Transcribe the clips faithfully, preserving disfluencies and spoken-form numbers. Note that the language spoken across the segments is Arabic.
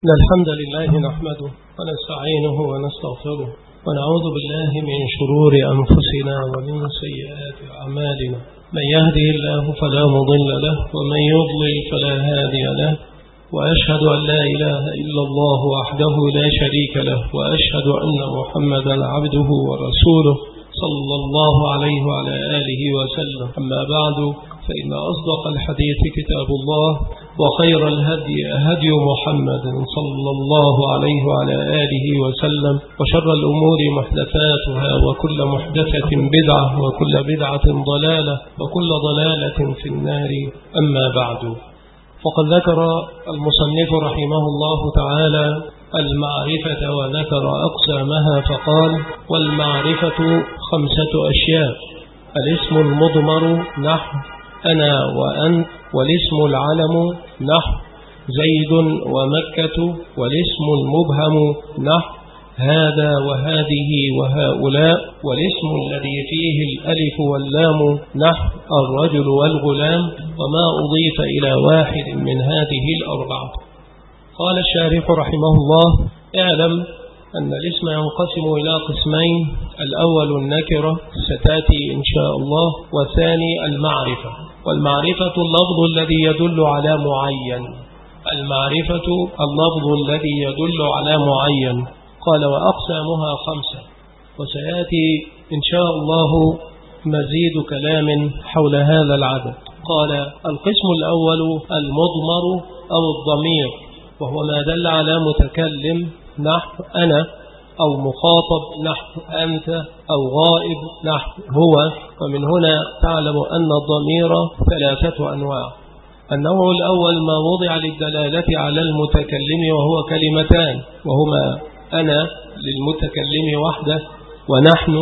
إن الحمد لله نحمده ونستعينه ونستغفره ونعوذ بالله من شرور أنفسنا ومن سيئات أعمالنا. من يهده الله فلا مضل له ومن يضلل فلا هادي له، وأشهد أن لا إله إلا الله وحده لا شريك له، وأشهد أن محمدا عبده ورسوله صلى الله عليه وعلى آله وسلم. أما بعد، فإن أصدق الحديث كتاب الله، وخير الهدي هدي محمد صلى الله عليه وعلى آله وسلم، وشر الأمور محدثاتها، وكل محدثة بدعة، وكل بدعة ضلالة، وكل ضلالة في النار. أما بعد، فقد ذكر المصنف رحمه الله تعالى المعرفة وذكر أقسامها فقال: والمعرفة خمسة أشياء: الاسم المضمر نحو أنا وأنت، والاسم العلم نحو زيد ومكة، والاسم المبهم نحو هذا وهذه وهؤلاء، والاسم الذي فيه الألف واللام نحو الرجل والغلام، وما أضيف إلى واحد من هذه الأربعة. قال الشارح رحمه الله: اعلم أن الاسم ينقسم إلى قسمين: الأول النكرة ستأتي إن شاء الله، والثاني المعرفة. والمعرفة اللفظ الذي يدل على معين. المعرفة اللفظ الذي يدل على معين. قال: وأقسامها خمسة. وسيأتي إن شاء الله مزيد كلام حول هذا العدد. قال: القسم الأول المضمر أو الضمير، وهو ما دل على متكلم نحو أنا، أو مخاطب نحو أنت، أو غائب نحو هو. ومن هنا تعلم أن الضمير ثلاثة أنواع. النوع الأول ما وضع للدلالة على المتكلم، وهو كلمتان، وهما أنا للمتكلم وحده، ونحن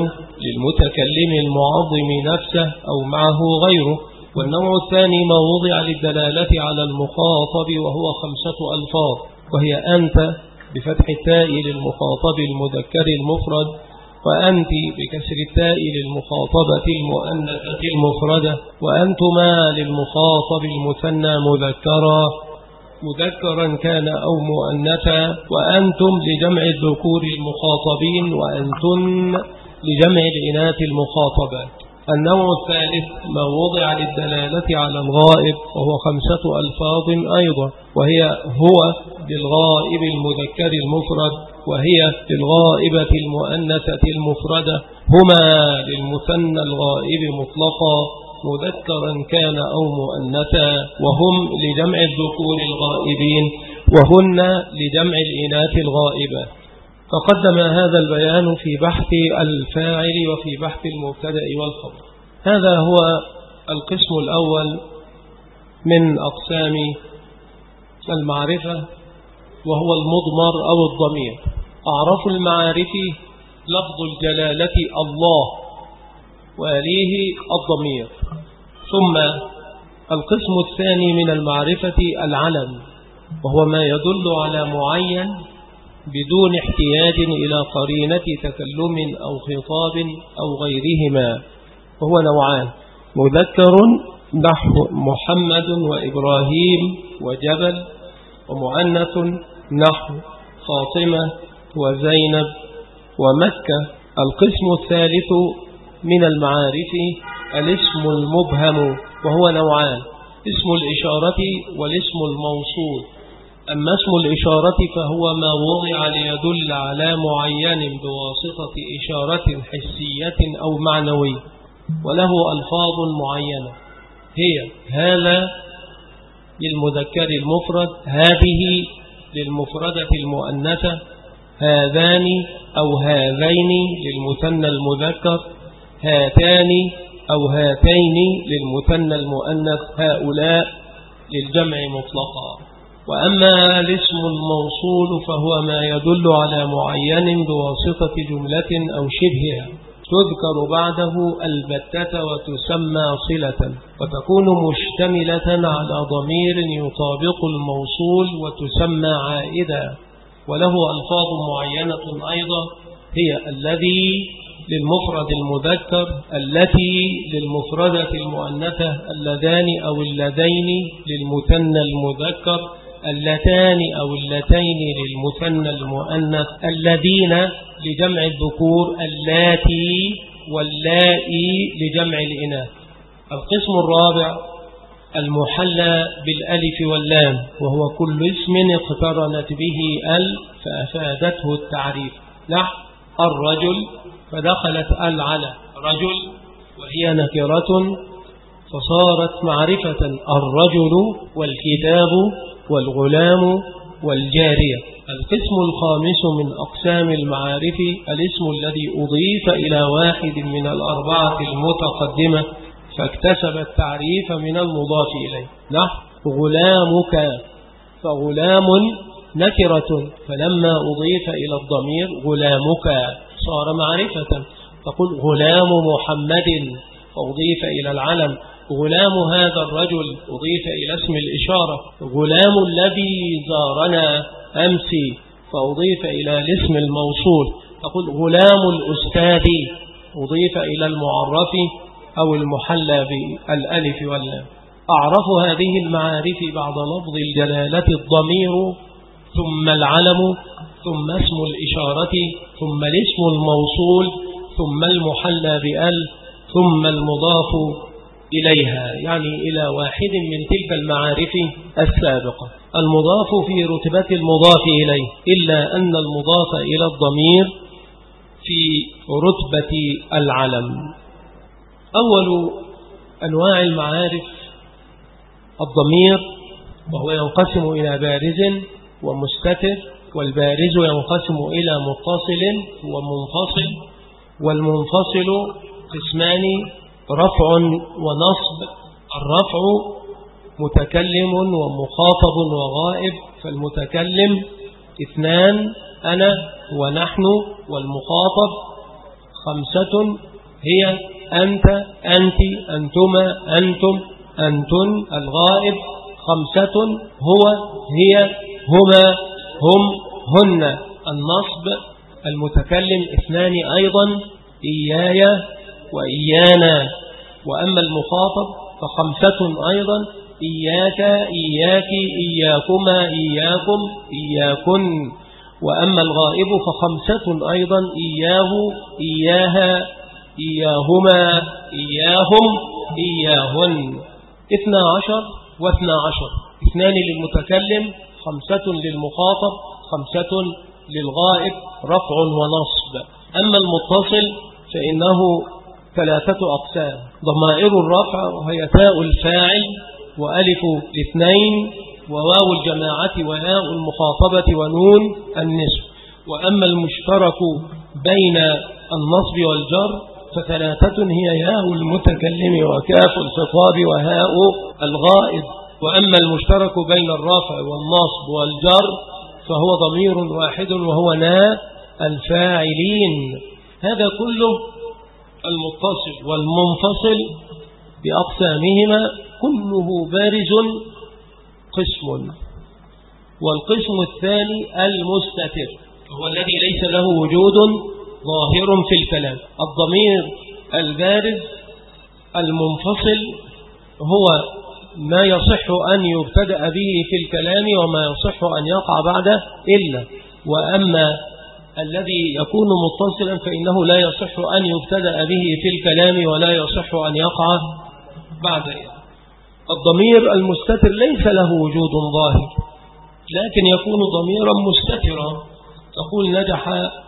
للمتكلم المعظم نفسه أو معه غيره. والنوع الثاني ما وضع للدلالة على المخاطب، وهو خمسة ألفاظ، وهي أنت بفتح التاء للمخاطب المذكر المفرد، وأنت بكسر التاء للمخاطبة المؤنثة المفردة، وأنتما للمخاطب المثنى مذكرا مذكرا كان أو مؤنثا، وأنتم لجمع الذكور المخاطبين، وأنتن لجمع الإناث المخاطبات. النوع الثالث ما وضع للدلالة على الغائب، وهو خمسة ألفاظ أيضا، وهي هو للغائب المذكر المفرد، وهي للغائبة المؤنثة المفردة، هما للمثنى الغائب مطلقا مذكرا كان أو مؤنثا، وهم لجمع الذكور الغائبين، وهن لجمع الإناث الغائبة. فقدم هذا البيان في بحث الفاعل وفي بحث المبتدأ والخبر. هذا هو القسم الأول من أقسام المعرفة، وهو المضمر أو الضمير. أعرف المعارف لفظ الجلالة الله، ويليه الضمير. ثم القسم الثاني من المعرفة العلم، وهو ما يدل على معين بدون احتياج إلى قرينة تكلم أو خطاب أو غيرهما، وهو نوعان: مذكر نحو محمد وإبراهيم وجبل، ومؤنث نحو فاطمة وزينب ومكة. القسم الثالث من المعارف الاسم المبهم، وهو نوعان: اسم الإشارة والاسم الموصول. أما اسم الإشارة فهو ما وضع ليدل على معين بواسطة إشارة حسية أو معنوية، وله ألفاظ معينة، هي هذا للمذكر المفرد، هذه للمفردة المؤنثة، هذان أو هذين للمثنى المذكر، هاتان أو هاتين للمثنى المؤنث، هؤلاء للجمع مطلقا. وأما الاسم الموصول فهو ما يدل على معين بواسطة جملة أو شبهها، تذكر بعده البتة وتسمى صلة، وتكون مشتملة على ضمير يطابق الموصول وتسمى عائدا، وله ألفاظ معينة أيضا، هي الذي للمفرد المذكر، التي للمفردة المؤنثة، اللذان أو اللذين للمثنى المذكر، اللتان أو اللتين للمثنى المؤنث، الذين لجمع الذكور، اللاتي واللائي لجمع الإناث. القسم الرابع المحلى بالألف واللام، وهو كل اسم اقترنت به ال فأفادته التعريف، نحو الرجل فدخلت ال على رجل وهي نكرة فصارت معرفة، الرجل والكتاب والغلام والجارية. القسم الخامس من أقسام المعارف الاسم الذي أضيف إلى واحد من الأربعة المتقدمة فاكتسب التعريف من المضاف إليه، نحو غلامك، فغلام نكرة فلما أضيف إلى الضمير غلامك صار معرفة، تقول غلام محمد فأضيف إلى العلم، غلام هذا الرجل أضيف إلى اسم الإشارة، غلام الذي زارنا أمس فأضيف إلى الاسم الموصول، تقول غلام الأستاذ أضيف إلى المعرف أو المحلى بالألف واللام. أعرف هذه المعارف بعد لفظ الجلالة الضمير، ثم العلم، ثم اسم الإشارة، ثم الاسم الموصول، ثم المحلى بأل، ثم المضاف إليها، يعني إلى واحد من تلك المعارف السابقة. المضاف في رتبة المضاف إليه، إلا أن المضاف إلى الضمير في رتبة العلم. أول أنواع المعارف الضمير، وهو ينقسم إلى بارز ومستتر، والبارز ينقسم إلى متصل ومنفصل، والمنفصل قسمان رفع ونصب. الرفع متكلم ومخاطب وغائب، فالمتكلم اثنان أنا ونحن، والمخاطب خمسة هي أنت أنت أنتما أنتم أنتن، الغائب خمسة هو هي هما هم هن. النصب المتكلم اثنان أيضا، إياي وإيانا. وأما المخاطب فخمسة أيضا، إياك إياك إياكما إياكم إياكن. وأما الغائب فخمسة أيضا، إياه إياها إياهما إياهم إياهن. اثنا عشر واثنا عشر، اثنان للمتكلم، خمسة للمخاطب، خمسة للغائب، رفع ونصب. أما المتصل فإنه ثلاثة أقسام، ضمائر الرفع وهي تاء الفاعل وألف الاثنين وواو الجماعة وهاء المخاطبة ونون النسب. وأما المشترك بين النصب والجر فثلاثة هي ياء المتكلم وكاف الخطاب وهاء الغائب. وأما المشترك بين الرفع والنصب والجر فهو ضمير واحد وهو نا الفاعلين. هذا كله المتصل والمنفصل بأقسامهما كله بارز قسم. والقسم الثاني المستتر، هو الذي ليس له وجود ظاهر في الكلام. الضمير البارز المنفصل هو ما يصح أن يبتدأ به في الكلام وما يصح أن يقع بعده إلا. وأما الذي يكون متصلا فإنه لا يصح أن يبتدأ به في الكلام ولا يصح أن يقع بعده. الضمير المستتر ليس له وجود ظاهر، لكن يكون ضميرا مستترا. تقول نجح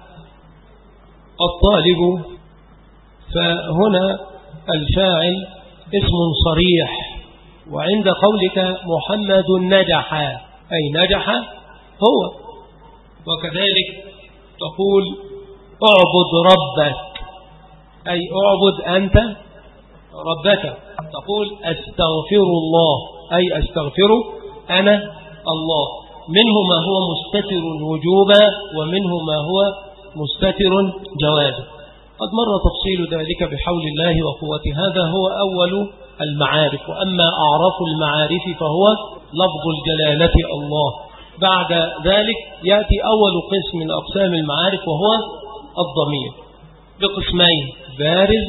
الطالب، فهنا الفاعل اسم صريح. وعند قولك محمد نجح أي نجح هو. وكذلك تقول اعبد ربك أي اعبد أنت ربك. تقول أستغفر الله أي أستغفر أنا الله. منه ما هو مستتر وجوبا ومنه ما هو مستتر جوازا. قد مر تفصيل ذلك بحول الله وقوته. هذا هو أول المعارف. وأما أعرف المعارف فهو لفظ الجلالة الله. بعد ذلك يأتي أول قسم من أقسام المعارف وهو الضمير بقسمين، بارز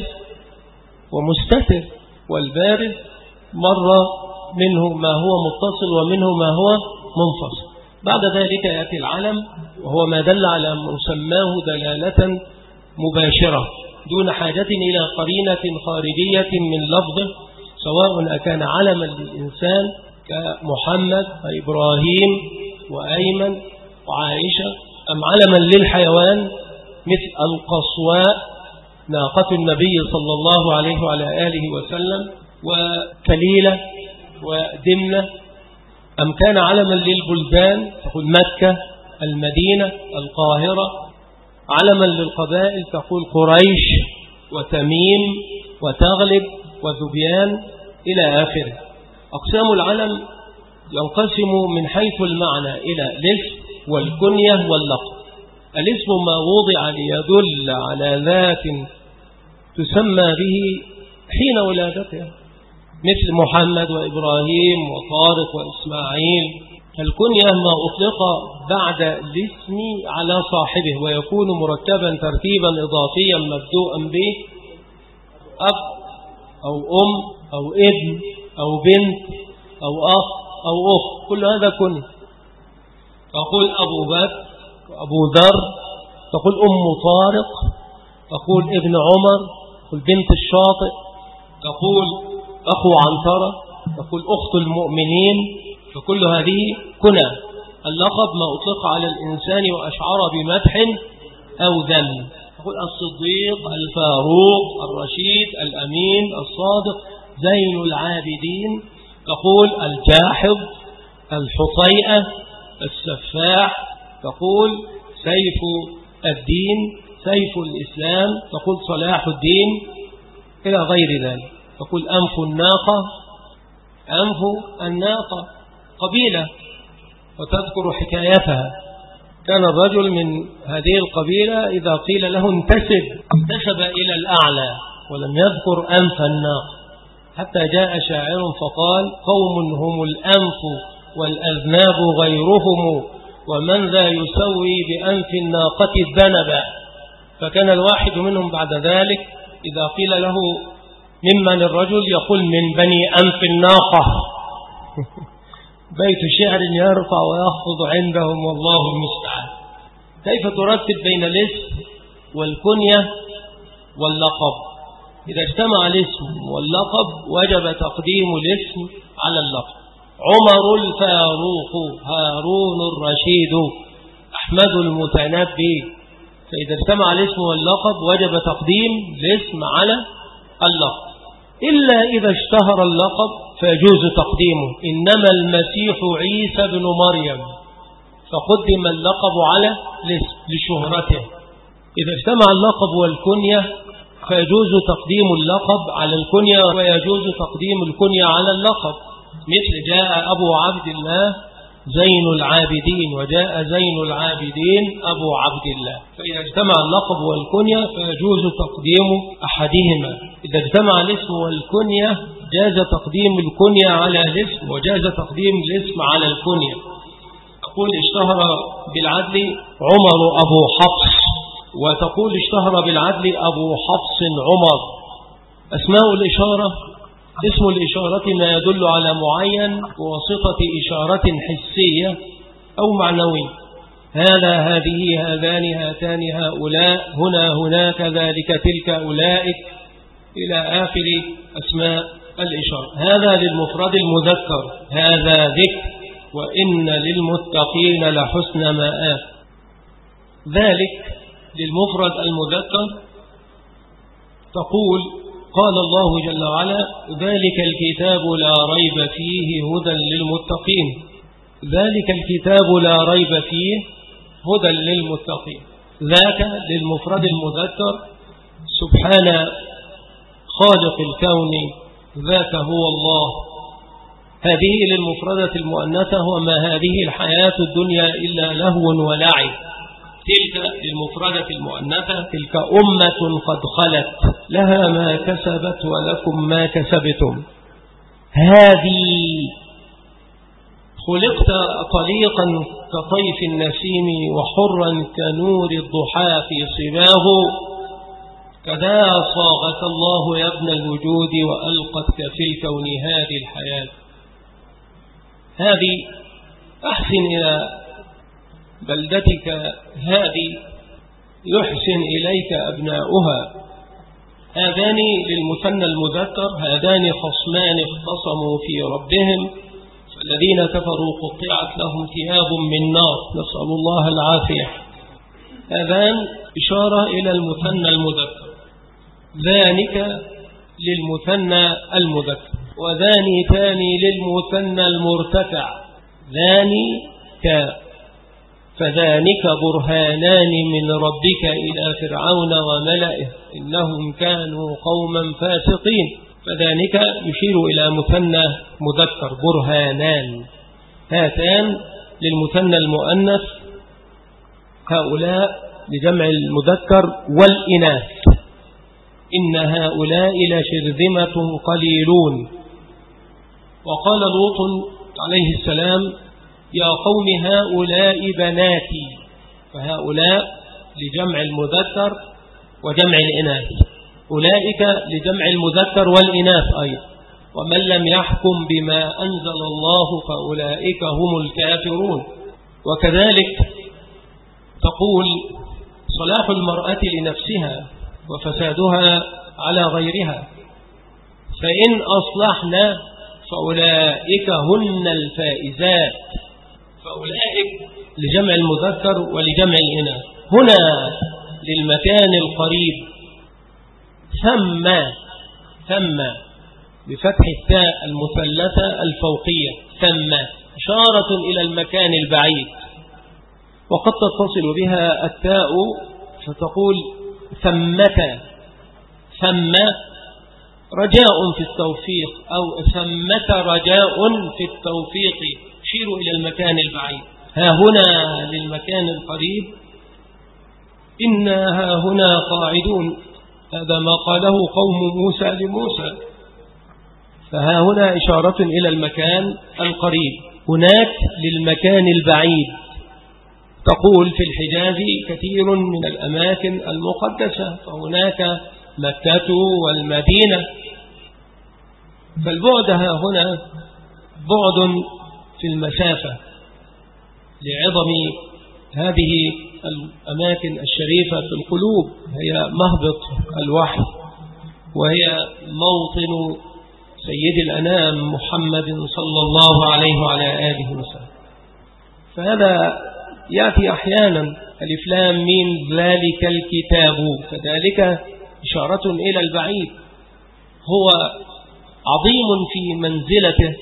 ومستتر. والبارز مر منه ما هو متصل ومنه ما هو منفصل. بعد ذلك يأتي العلم وهو ما دل على مسماه دلالة مباشرة دون حاجة إلى قرينة خارجية من لفظه، سواء أكان علما للإنسان كمحمد وإبراهيم وأيمن وعائشة، أم علما للحيوان مثل القصواء ناقة النبي صلى الله عليه وعلى آله وسلم وكليلة ودمنة، أم كان علما للبلدان تقول مكة المدينة القاهرة، علما للقبائل تقول قريش وتميم وتغلب وذبيان إلى آخره. أقسام العلم ينقسم من حيث المعنى إلى الاسم والكنية واللقب. الاسم ما وضع ليدل على ذات تسمى به حين ولادته مثل محمد وإبراهيم وطارق وإسماعيل. الكنية ما أطلق بعد الاسم على صاحبه ويكون مركبا ترتيبا إضافيا مبدوءا به أب أو أم أو ابن أو بنت أو أخ أو أخت، كل هذا كنية. تقول أبو بكر وأبو ذر، تقول أم طارق، تقول ابن عمر، تقول بنت الشاطئ، تقول أخو عنترة، تقول أخت المؤمنين، فكل هذه كنى. اللقب ما أطلق على الإنسان وأشعر بمدح أو ذم، تقول الصديق، الفاروق، الرشيد، الأمين، الصادق، زين العابدين، تقول الجاحظ، الحطيئة، السفاح، تقول سيف الدين، سيف الإسلام، تقول صلاح الدين إلى غير ذلك. تقول أنف الناقة، أنف الناقة قبيلة وتذكر حكايتها. كان الرجل من هذه القبيلة إذا قيل له انتسب انتسب إلى الأعلى ولم يذكر أنف الناقة، حتى جاء شاعر فقال قوم هم الأنف والأذناب غيرهم ومن ذا يسوي بأنف الناقة الذنب. فكان الواحد منهم بعد ذلك إذا قيل له ممن الرجل يقول من بني أنف الناقة. بيت شعر يرفع ويخفض عندهم والله المستعان. كيف ترتب بين الاسم والكنية واللقب؟ إذا اجتمع الاسم واللقب وجب تقديم الاسم على اللقب. عمر الفاروق، هارون الرشيد، أحمد المتنبي. فإذا اجتمع الاسم واللقب وجب تقديم الاسم على اللقب، إلا إذا اشتهر اللقب فيجوز تقديمه. إنما المسيح عيسى بن مريم، فقدم اللقب على الاسم لشهرته. إذا اجتمع اللقب والكنية فيجوز تقديم اللقب على الكنية ويجوز تقديم الكنية على اللقب، مثل جاء أبو عبد الله زين العابدين وجاء زين العابدين أبو عبد الله. فإذا اجتمع اللقب والكنية فيجوز تقديم أحدهما. إذا اجتمع الاسم والكنية جاز تقديم الكنية على الاسم وجاز تقديم الاسم على الكنية. تقول اشتهر بالعدل عمر أبو حفص، وتقول اشتهر بالعدل أبو حفص عمر. أسماء الإشارة اسم الإشارة ما يدل على معين بواسطة إشارة حسية أو معنوية. هذا، هذه، هذان، هاتان، هؤلاء، هنا، هناك، ذلك، تلك، أولئك إلى آخر أسماء الإشارة. هذا للمفرد المذكر، هذا ذكر، وإن للمتقين لحسن مآب. ذلك للمفرد المذكر تقول قال الله جل وعلا ذلك الكتاب لا ريب فيه هدى للمتقين. ذلك الكتاب لا ريب فيه هدى للمتقين. ذاك للمفرد المذكر سبحان خالق الكون ذاك هو الله. هذه للمفردة المؤنثة وما هذه الحياة الدنيا إلا لهو ولعب. تلك للمفردة المؤنثة تلك أمة قد خلت لها ما كسبت ولكم ما كسبتم. هذه خلقت طليقا كطيف النسيم وحرا كنور الضحى في صباه. كذا صاغك الله يا ابن الوجود وألقتك في الكون هذه الحياة. هذه أحسن إلى بلدتك هذه يحسن إليك أبناؤها. هذان للمثنى المذكر، هذان خصمان اختصموا في ربهم، فالذين كفروا قطعت لهم ثياب من نار، نسأل الله العافية. هذان إشارة إلى المثنى المذكر، ذلك للمثنى المذكر، وذاني ثاني للمثنى المرتفع، ذانك، فذانك برهانان من ربك إلى فرعون وملئه إنهم كانوا قوما فاسقين. فذانك يشير إلى مثنى مذكر، برهانان. هاتان للمثنى المؤنث، هؤلاء لجمع المذكر والإناث. إن هؤلاء لشرذمة قليلون. وقال لوط عليه السلام يا قوم هؤلاء بناتي، فهؤلاء لجمع المذكر وجمع الإناث، أولئك لجمع المذكر والإناث أيضا. ومن لم يحكم بما أنزل الله فأولئك هم الكافرون. وكذلك تقول صلاح المرأة لنفسها وفسادها على غيرها، فإن أصلحنا فأولئك هن الفائزات. فأولئك لجمع المذكر ولجمع الإناث. هنا للمكان القريب، ثم ثم بفتح التاء المثلثة الفوقية، ثم إشارة إلى المكان البعيد. وقد تتصل بها التاء فتقول ثمة، ثم رجاء في التوفيق، أو ثمة رجاء في التوفيق، يشير إلى المكان البعيد. ها هنا للمكان القريب، إنا ها هنا قاعدون، هذا ما قاله قوم موسى لموسى. فها هنا إشارة إلى المكان القريب، هناك للمكان البعيد. تقول في الحجاز كثير من الأماكن المقدسة، فهناك مكة والمدينة. فالبعد ها هنا بعد في المسافة لعظم هذه الأماكن الشريفة في القلوب، هي مهبط الوحي، وهي موطن سيد الأنام محمد صلى الله عليه وعلى آله وسلم. فهذا يأتي أحيانا ألف لام ميم ذلك الكتاب، فذلك إشارة إلى البعيد، هو عظيم في منزلته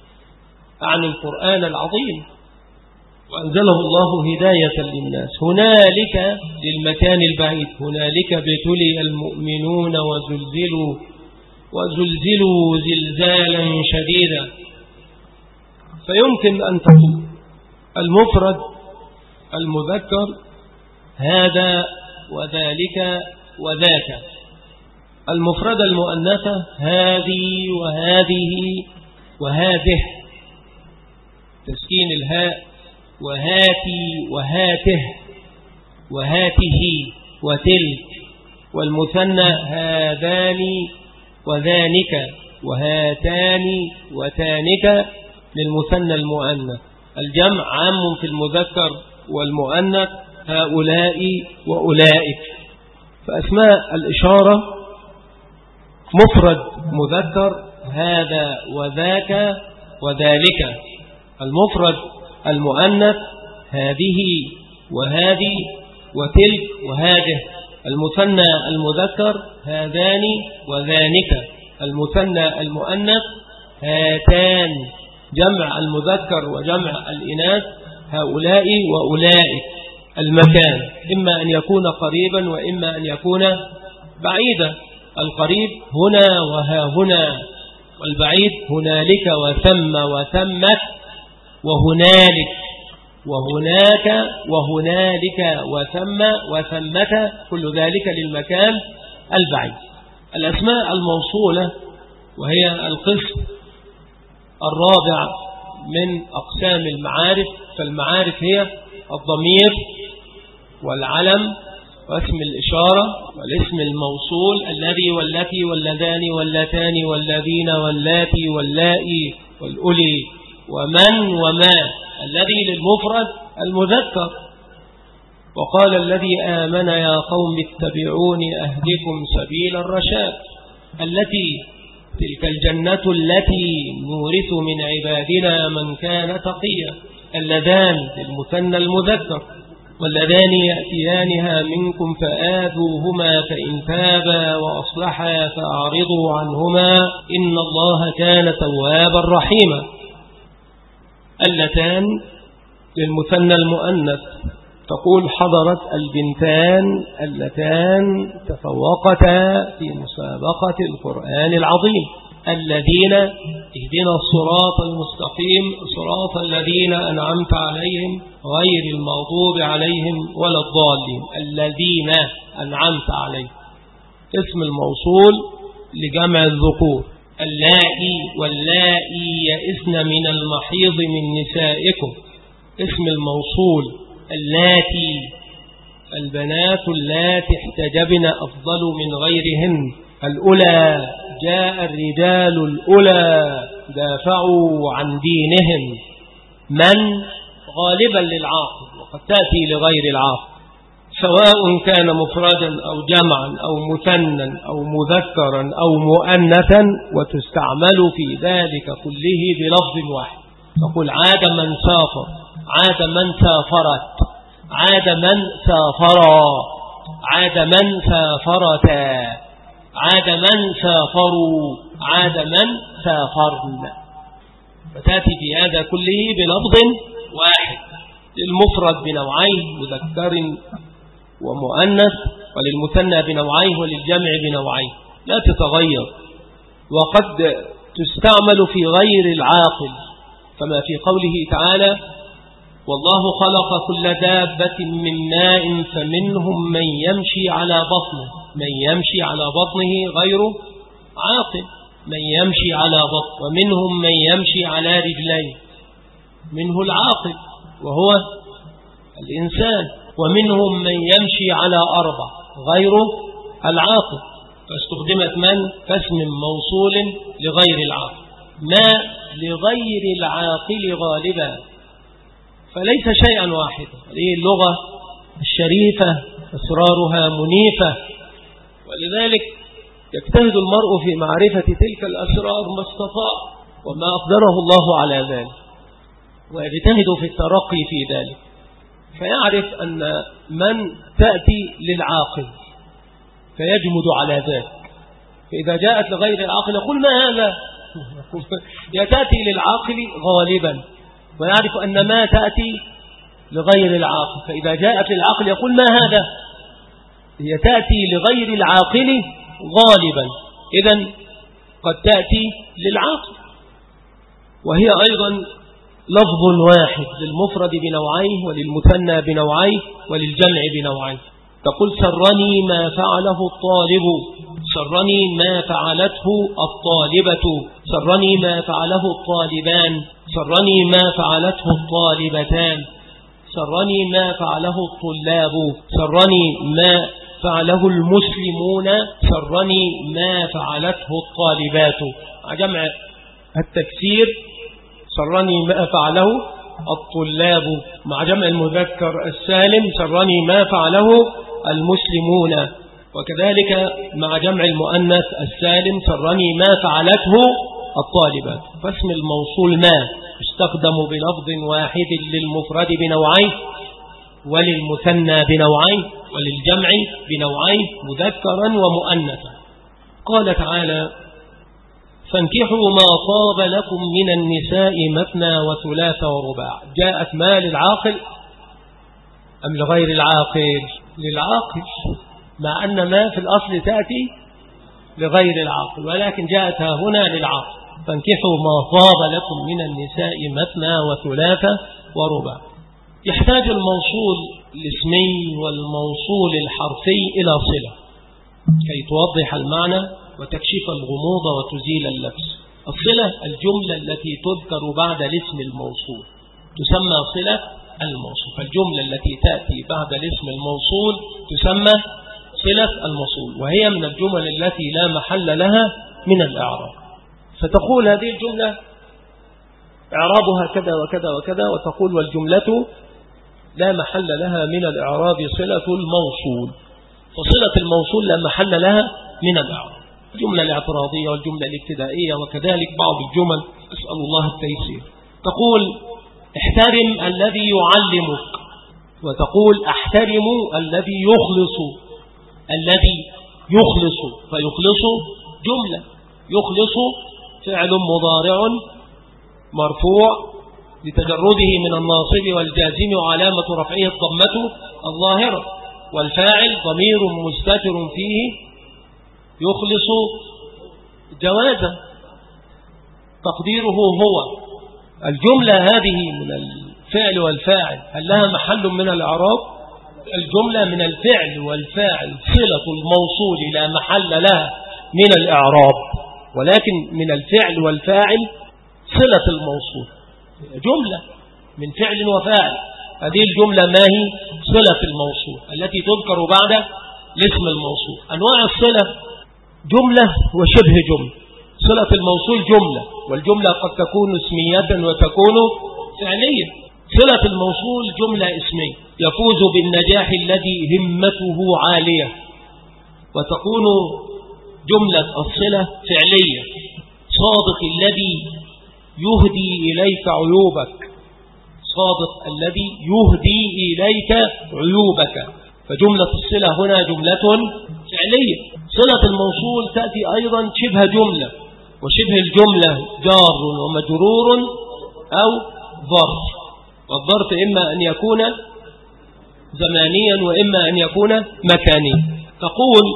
عن القرآن العظيم، وأنزله الله هداية للناس. هنالك للمكان البعيد، هنالك ابتلي المؤمنون وزلزلوا وزلزلوا زلزالا شديدا. فيمكن أن تقول المفرد المذكر هذا وذلك وذاك، المفرد المؤنثة هذه وهذه وهذه، تسكين الهاء، وهاتي وهاته وهاته وتلك. والمثنى هذان وذانك وهاتان وتانك للمثنى المؤنث. الجمع عام في المذكر والمؤنث، هؤلاء وأولئك. فأسماء الإشارة مفرد مذكر هذا وذاك وذلك، المفرد المؤنث هذه وهذه وتلك وهذه، المثنى المذكر هذان وذانك، المثنى المؤنث هاتان، جمع المذكر وجمع الإناث هؤلاء وأولئك. المكان إما أن يكون قريبا وإما أن يكون بعيدا. القريب هنا وها هنا، والبعيد هنالك وثم وثمت وهنالك وهناك وهنالك وثم وثمت، كل ذلك للمكان البعيد. الأسماء الموصولة وهي القسم الرابع من أقسام المعارف. فالمعارف هي الضمير والعلم واسم الإشارة والاسم الموصول الذي والتي واللذان واللتان والذين واللاتي واللائي والأولي ومن وما. الذي للمفرد المذكر. وقال الذي آمن يا قوم اتبعوني أهدكم سبيل الرشاد، التي تلك الجنة التي نورث من عبادنا من كان تقيا. اللذان للمثنى المذكر، واللذان يأتيانها منكم فآذوهما فإن تابا وأصلحا فأعرضوا عنهما إن الله كان توابا رحيما. اللتان للمثنى المؤنث، تقول حضرت البنتان اللتان تفوقتا في مسابقة القرآن العظيم. الذين اهدنا الصراط المستقيم صراط الذين أنعمت عليهم غير المغضوب عليهم ولا الضالين. الذين أنعمت عليهم اسم الموصول لجمع الذكور. اللائي واللائي يئسن من المحيض من نسائكم اسم الموصول. اللاتي البنات اللاتي احتجبن أفضل من غيرهن. الأولى جاء الرجال الأولى دافعوا عن دينهم. من غالبا للعاقل وقد تأتي لغير العاقل، سواء كان مفردا أو جمعا أو مثنى أو مذكرا أو مؤنثا، وتستعمل في ذلك كله بلفظ واحد. تقول عاد من سافر، عاد من سافرت، عاد من سافرا، عاد من سافرتا، عاد من سافروا، عاد من سافرن. فتأتي في هذا كله بلفظ واحد، للمفرد بنوعين مذكر ومؤنث، وللمثنى بنوعين وللجمع بنوعين، لا تتغير. وقد تستعمل في غير العاقل، كما في قوله تعالى والله خلق كل دابة من ماء فمنهم من يمشي على بطنه. من يمشي على بطنه غير عاقل، من يمشي على بطن. ومنهم من يمشي على رجلين، منه العاقل وهو الإنسان. ومنهم من يمشي على أربع غير العاقل، فاستخدمت من كاسم موصول لغير العاقل. ما لغير العاقل غالبا، فليس شيئا واحدا. هذه اللغة الشريفة أسرارها منيفة، ولذلك يجتهد المرء في معرفة تلك الأسرار ما استطاع وما أقدره الله على ذلك، ويجتهد في الترقي في ذلك، فيعرف أن من تأتي للعاقل فيجمد على ذلك. فإذا جاءت لغير العاقل يقول ما هذا، هي تأتي للعاقل غالبا، ويعرف أن ما تأتي لغير العاقل. فإذا جاءت للعاقل يقول ما هذا، هي تأتي لغير العاقل غالبا، إذن قد تأتي للعاقل. وهي أيضا لفظ واحد للمفرد بنوعيه وللمثنى بنوعيه وللجمع بنوعيه. تقول سرني ما فعله الطالب، سرني ما فعلته الطالبة، سرني ما فعله الطالبان، سرني ما فعلته الطالبتان، سرني ما فعله الطلاب، سرني ما فعله المسلمون، سرني ما فعلته الطالبات. جمع التكسير سرني ما فعله الطلاب، مع جمع المذكر السالم سرني ما فعله المسلمون، وكذلك مع جمع المؤنث السالم سرني ما فعلته الطالبات. فاسم الموصول ما يستخدم بلفظ واحد للمفرد بنوعين وللمثنى بنوعين وللجمع بنوعين مذكرا ومؤنثا. قال تعالى فانكحوا ما طاب لكم من النساء مثنى وثلاث ورباع. جاءت ما للعاقل أم لغير العاقل؟ للعاقل، مع أن ما في الأصل تأتي لغير العاقل، ولكن جاءتها هنا للعاقل. فانكحوا ما طاب لكم من النساء مثنى وثلاث ورباع. يحتاج الموصول الاسمي والموصول الحرفي إلى صلة كي توضح المعنى وتكشف الغموض وتزيل اللبس. الصلة الجملة التي تذكر بعد الاسم الموصول تسمى صلة الموصول، فالجملة التي تأتي بعد الاسم الموصول تسمى صلة الموصول، وهي من الجمل التي لا محل لها من الإعراب. فتقول هذه الجملة إعرابها كذا وكذا وكذا، وتقول والجملة لا محل لها من الإعراب صلة الموصول، فصلة الموصول لا محل لها من الإعراب، الجملة الاعتراضية والجملة الابتدائية وكذلك بعض الجمل، أسأل الله التيسير. تقول احترم الذي يعلمك، وتقول احترم الذي يخلص، الذي يخلص، فيخلص جملة، يخلص فعل مضارع مرفوع لتجرده من الناصب والجازم وعلامة رفعه الضمة الظاهرة، والفاعل ضمير مستتر فيه يخلص جوازا تقديره هو. الجملة هذه من الفعل والفاعل هل لها محل من الإعراب؟ الجملة من الفعل والفاعل صلة الموصول لا محل لها من الإعراب، ولكن من الفعل والفاعل صلة الموصول، جملة من فعل وفاعل، هذه الجملة ما هي؟ صلة الموصول التي تذكر بعد الاسم الموصول. أنواع الصلة جملة وشبه جملة. صلة الموصول جملة، والجملة قد تكون اسمية وتكون فعلية. صلة الموصول جملة اسمية، يفوز بالنجاح الذي همته عالية، وتكون جملة الصلة فعلية، صادق الذي يهدي إليك عيوبك، صادق الذي يهدي إليك عيوبك، فجملة الصلة هنا جملة فعلية. صلة الموصول تأتي أيضا شبه جملة، وشبه الجملة جار ومجرور أو ظرف، والظرف إما أن يكون زمانيا وإما أن يكون مكانيا. تقول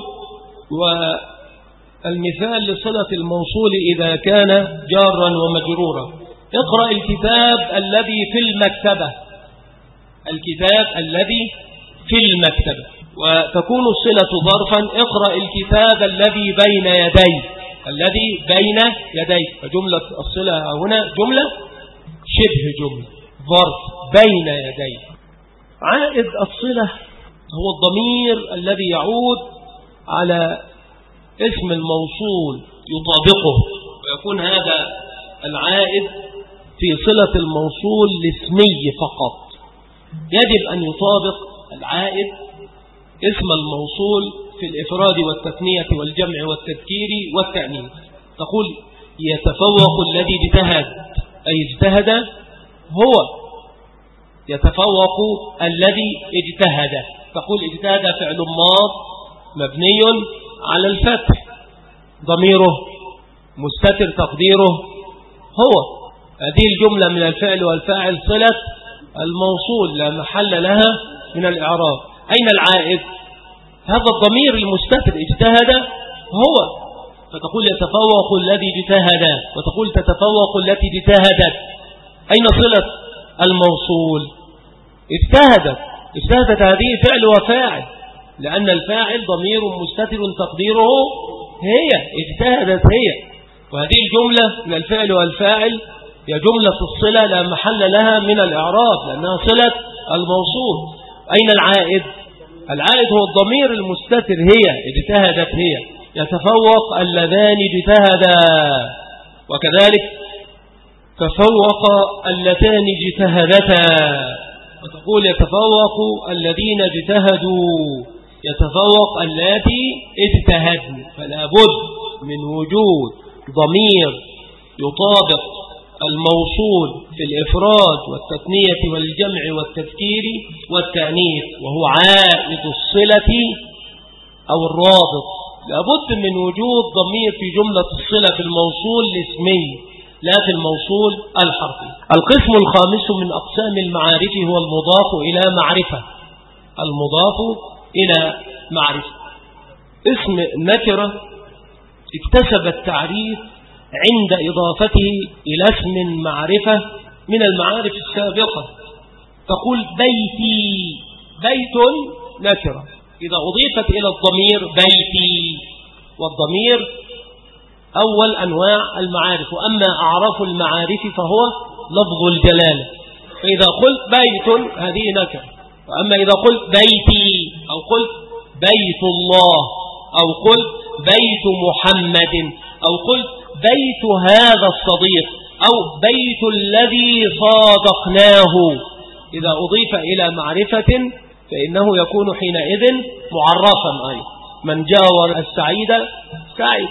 والمثال لصلة الموصول إذا كان جارا ومجرورا، اقرأ الكتاب الذي في المكتبة، الكتاب الذي في المكتبة، وتكون الصلة ظرفا، اقرأ الكتاب الذي بين يدي، الذي بين يدي، فجملة الصلة هنا جملة شبه جملة ظرف بين يدي. عائد الصلة هو الضمير الذي يعود على اسم الموصول يطابقه، ويكون هذا العائد في صلة الموصول الاسمي فقط، يجب أن يطابق العائد اسم الموصول في الإفراد والتثنية والجمع والتذكير والتأنيث. تقول يتفوق الذي اجتهد، أي اجتهد هو، يتفوق الذي اجتهد، تقول اجتهد فعل ماض مبني على الفتح، ضميره مستتر تقديره هو. هذه الجملة من الفعل والفاعل صلة الموصول لا محل لها من الإعراب. أين العائد؟ هذا الضمير المستتر اجتهد هو، فتقول يتفوق الذي اجتهد، وتقول تتفوق التي اجتهدت. أين صلة الموصول؟ اجتهدت، اجتهدت هذه فعل وفاعل، لأن الفاعل ضمير مستتر تقديره هي، اجتهدت هي. وهذه الجملة من الفعل والفاعل هي جملة الصلة لا محل لها من الإعراب، لأنها صلة الموصول. أين العائد؟ العائد هو الضمير المستتر هي، اجتهدت هي، يتفوق اللذان اجتهدا، وكذلك تفوق اللتان اجتهدتا، وتقول يتفوق الذين اجتهدوا، يتفوق التي اجتهدوا. فلا بد من وجود ضمير يطابق الموصول في الإفراد والتثنية والجمع والتذكير والتأنيث، وهو عائد الصلة أو الرابط. لا بد من وجود ضمير في جملة الصلة في الموصول الاسمي لا في الموصول الحرفي. القسم الخامس من أقسام المعارف هو المضاف إلى معرفة، المضاف إلى معرفة. اسم نكرة اكتسب التعريف عند إضافته إلى اسم معرفة من المعارف السابقة. تقول بيتي، بيت نكرة إذا أضيفت إلى الضمير بيتي، والضمير أول أنواع المعارف، وأما أعراف المعارف فهو لفظ الجلالة. فإذا قلت بيت هذه نكرة، وأما إذا قلت بيتي أو قلت بيت الله أو قلت بيت محمد أو قلت بيت هذا الصديق، أو بيت الذي صادقناه. إذا أضيف إلى معرفة فإنه يكون حينئذ معرفا أيضا، من جاور السعيد سعيد.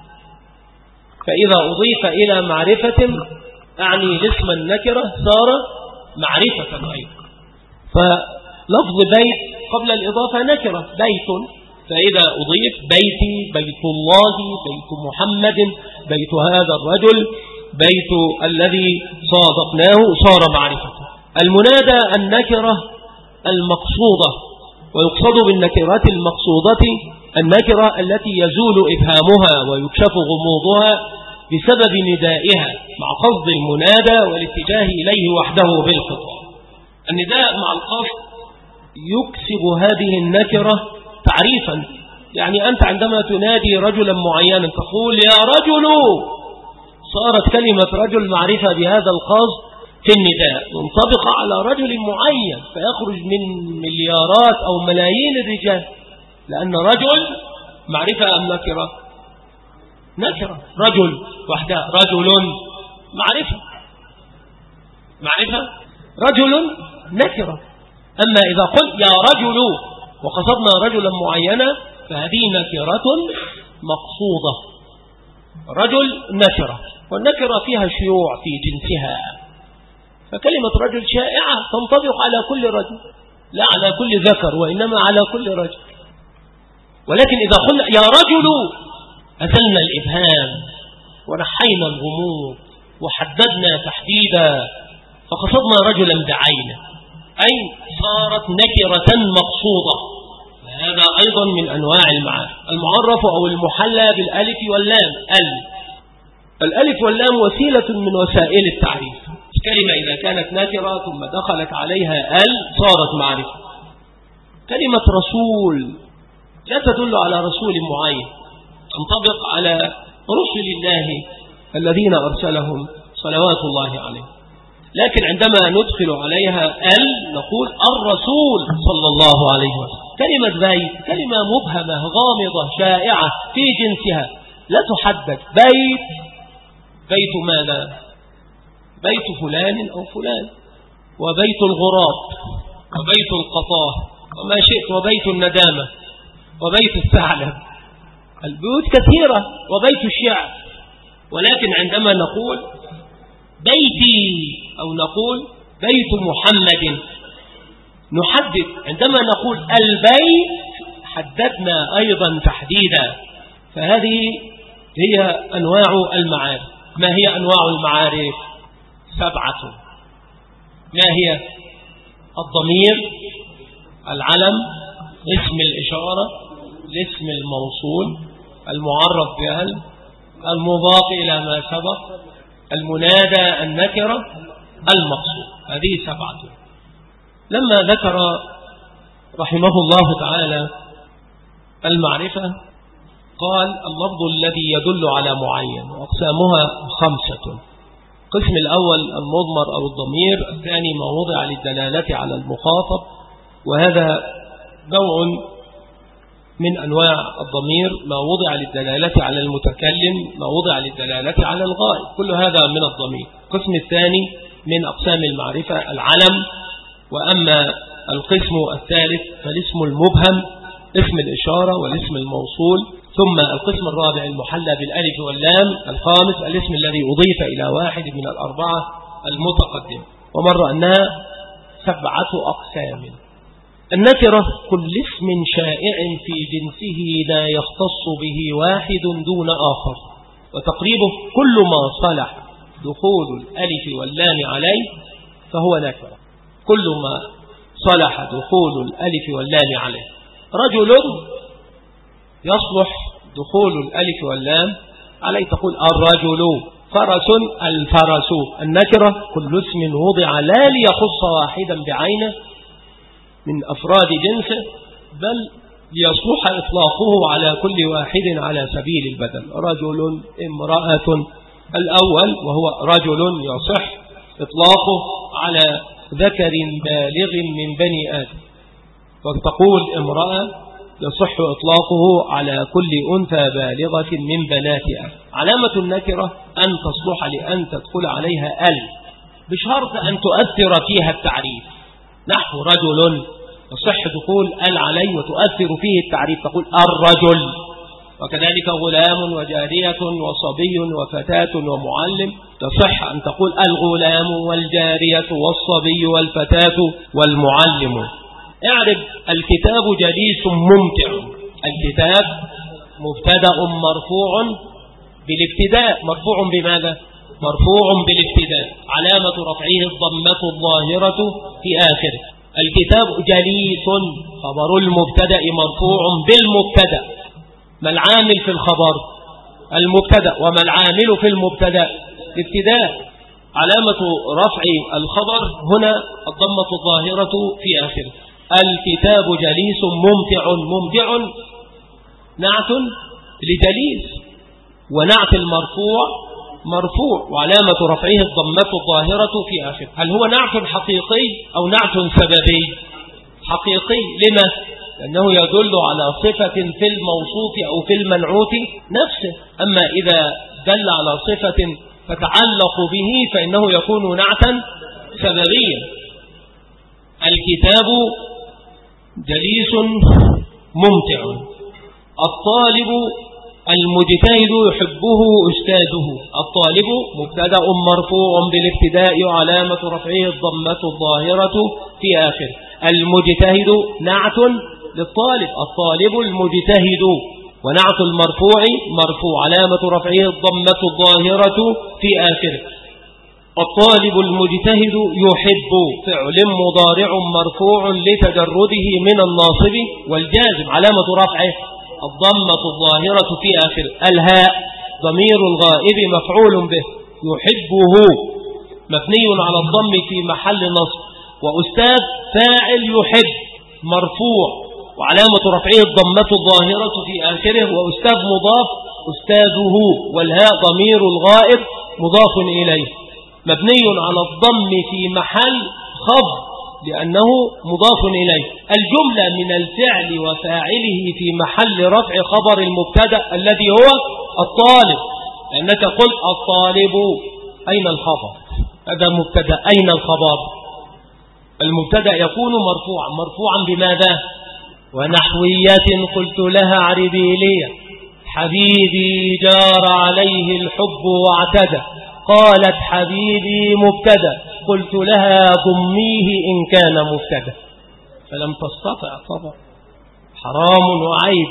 فإذا أضيف إلى معرفة أعني اسم النكرة صار معرفة أيضا. فلفظ بيت قبل الإضافة نكرة بيت، فإذا أضيف بيتي، بيت الله، بيت محمد، بيت هذا الرجل، بيت الذي صادقناه صار معرفة. المنادى النكرة المقصودة، ويقصد بالنكرات المقصودة النكرة التي يزول إبهامها ويكشف غموضها بسبب ندائها مع قصد المنادى والاتجاه إليه وحده بالخطاب. النداء مع القصد يكسب هذه النكرة تعريفا. يعني أنت عندما تنادي رجلا معينا تقول يا رجل، صارت كلمة رجل معرفة بهذا القصد في النداء، ينطبق على رجل معين فيخرج من مليارات أو ملايين الرجال، لأن رجل معرفة أم نكرة؟ نكرة. رجل وحده، رجل معرفة معرفة رجل نكرة. أما إذا قلت يا رجل وقصدنا رجلا معينا فهذه نكرة مقصودة. رجل نكرة، والنكرة فيها شيوع في جنسها، فكلمة رجل شائعة تنطبق على كل رجل، لا على كل ذكر وإنما على كل رجل. ولكن إذا قلنا يا رجل أزلنا الإبهام ونحينا الغموض وحددنا تحديدا، فقصدنا رجلا بعينه، أي صارت نكرة مقصودة. هذا أيضا من أنواع المعارف. المعرف أو المحلى بالألف واللام. ال الألف واللام وسيلة من وسائل التعريف. الكلمة إذا كانت نكرة ثم دخلت عليها ال صارت معرفة. كلمة رسول لا تدل على رسول معين، تنطبق على رسل الله الذين أرسلهم صلوات الله عليه. لكن عندما ندخل عليها ال نقول الرسول صلى الله عليه وسلم. كلمة بيت كلمة مبهمة غامضة شائعة في جنسها لا تحدد. بيت بيت ماذا؟ بيت فلان أو فلان، وبيت الغراب، وبيت القطاه، وما شئت، وبيت الندامة، وبيت الثعلب. البيوت كثيرة، وبيت الشعر. ولكن عندما نقول بيتي أو نقول بيت محمد نحدد. عندما نقول البيت حددنا أيضا تحديدا. فهذه هي أنواع المعارف. ما هي أنواع المعارف؟ سبعة. ما هي؟ الضمير، العلم، اسم الإشارة، الاسم الموصول، المعرف بأل، المضاف إلى ما سبق، المنادى النكرة، المقصود. هذه سبعة. لما ذكر رحمه الله تعالى المعرفة قال اللفظ الذي يدل على معين، وأقسامها خمسة. القسم الأول المضمر أو الضمير، الثاني ما وضع للدلالة على المخاطب، وهذا نوع من أنواع الضمير، ما وضع للدلالة على المتكلم، ما وضع للدلالة على الغائب، كل هذا من الضمير. القسم الثاني من أقسام المعرفة العلم. وأما القسم الثالث فالاسم المبهم، اسم الإشارة والاسم الموصول. ثم القسم الرابع المحلى بالألف واللام. الخامس الاسم الذي أضيف إلى واحد من الأربعة المتقدم. ومر أنها سبعة أقسام. النكرة كل اسم شائع في جنسه لا يختص به واحد دون آخر، وتقريبه كل ما صلح دخول الألف واللام عليه فهو نكرة. كل ما صلح دخول الألف واللام عليه. رجل يصلح دخول الألف واللام عليه، تقول الرجل. فرس الفرس. النكرة كل اسم وضع لا ليخص واحدا بعينه من أفراد جنسه، بل ليصلح إطلاقه على كل واحد على سبيل البدل. رجل، امرأة. الأول وهو رجل يصح إطلاقه على ذكر بالغ من بني آدم، وتقول امرأة يصح إطلاقه على كل أنثى بالغة من بناتها. علامة النكرة أن تصلح لأن تدخل عليها ال بشرط أن تؤثر فيها التعريف، نحو رجل يصح تقول ال عليه وتؤثر فيه التعريف تقول الرجل، وكذلك غلام وجارية وصبي وفتاة ومعلم تصح أن تقول الغلام والجارية والصبي والفتاة والمعلم. اعرف الكتاب جليس ممتع. الكتاب مبتدأ مرفوع بالابتداء، مرفوع بماذا؟ مرفوع بالابتداء، علامة رفعه الضمة الظاهرة في آخره. الكتاب جليس خبر المبتدأ مرفوع بالمبتدأ. ما العامل في الخبر؟ المبتدأ. وما العامل في المبتدأ؟ الابتداء. علامة رفع الخبر هنا الضمة الظاهرة في آخره. الكتاب جليس ممتع. ممتع نعت لجليس، ونعت المرفوع مرفوع وعلامة رفعه الضمة الظاهرة في آخره. هل هو نعت حقيقي أو نعت سببي؟ حقيقي. لما؟ لأنه يدل على صفة في الموصوف أو في المنعوت نفسه. أما إذا دل على صفة تتعلق به فإنه يكون نعتا سببيا. الكتاب جليس ممتع. الطالب المجتهد يحبه أستاذه. الطالب مبتدأ مرفوع بالابتداء علامة رفعه الضمة الظاهرة في آخر. المجتهد نعت للطالب. الطالب المجتهد، ونعت المرفوع مرفوع علامة رفعه الضمة الظاهرة في آخر. الطالب المجتهد يحب فعل مضارع مرفوع لتجرده من الناصب والجازم، علامة رفعه الضمة الظاهرة في آخر. الهاء ضمير الغائب مفعول به. يحبه مبني على الضم في محل نصب. وأستاذ فاعل يحب مرفوع وعلامة رفعه الضمة الظاهرة في آخره. وأستاذ مضاف أستاذه، والهاء ضمير الغائب مضاف إليه مبني على الضم في محل خفض لأنه مضاف إليه. الجملة من الفعل وفاعله في محل رفع خبر المبتدأ الذي هو الطالب، لأنك قلت الطالب أين الخبر؟ هذا مبتدأ. أين الخبر؟ المبتدأ يكون مرفوعا. مرفوعا بماذا؟ ونحويات قلت لها عربيلية حبيبي جار عليه الحب واعتدى. قالت حبيبي مبتدأ قلت لها ضميه إن كان مبتدأ، فلم تستطع طبعا، حرام وعيب.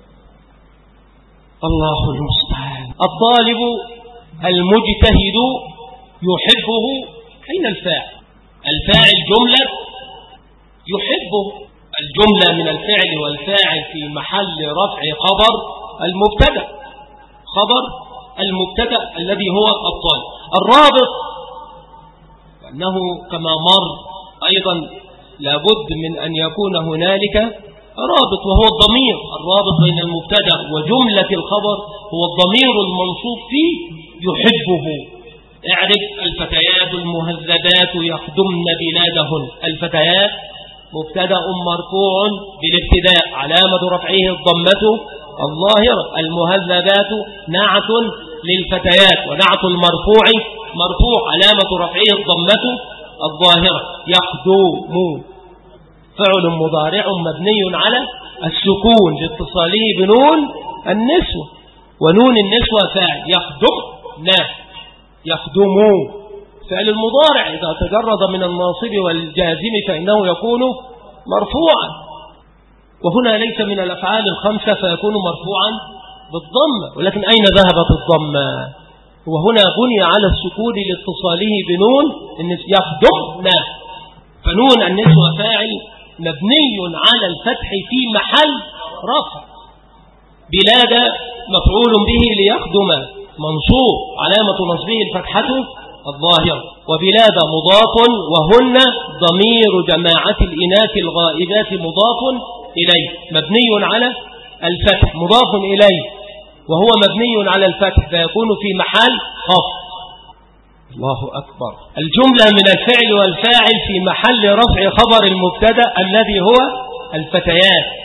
الله المستعان. الطالب المجتهد يحبه. أين الفاعل؟ الفاعل جملة يحبه. الجملة من الفعل والفاعل في محل رفع خبر المبتدأ، خبر المبتدأ الذي هو الطالب. الرابط أنه كما مر أيضا لابد من أن يكون هنالك رابط، وهو الضمير. الرابط بين المبتدأ وجملة الخبر هو الضمير المنصوب فيه يحبه. اعرف الفتيات المهذبات يخدمن بلادهن. الفتيات مبتدأ مرفوع بالابتداء علامة رفعه الضمة الظاهرة. المهذبات نعت للفتيات، ونعت المرفوع مرفوع علامة رفعه الضمة الظاهرة. يخدم فعل مضارع مبني على السكون لاتصاله بنون النسوة، ونون النسوة فاعل. يخدم لا يخدم فعل المضارع إذا تجرد من الناصب والجازم فإنه يكون مرفوعا، وهنا ليس من الأفعال الخمسة فيكون مرفوعا بالضمة. ولكن أين ذهبت الضمة؟ وهنا بني على السكون لاتصاله بنون يخدم لا، فنون النسوة فاعل مبني على الفتح في محل رفع. بلاد مفعول به ليخدم منصوب علامة نصبه الفتحة الظاهرة. وبلاد مضاف، وهن ضمير جماعة الإناث الغائبات مضاف إليه مبني على الفتح، مضاف إليه وهو مبني على الفتح فيكون في محل خفض. الله أكبر. الجملة من الفعل والفاعل في محل رفع خبر المبتدأ الذي هو الفتيات.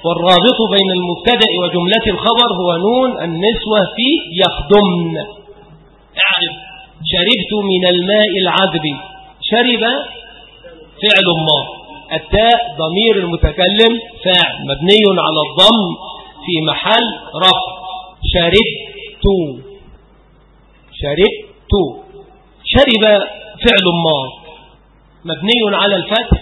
والرابط بين المبتدأ وجملة الخبر هو نون النسوة في يخدمن. اعرف شربت من الماء العذب. شرب فعل ما، التاء ضمير المتكلم فاعل مبني على الضم في محل رفع. شربت شربت شرب فعل ما مبني على الفتح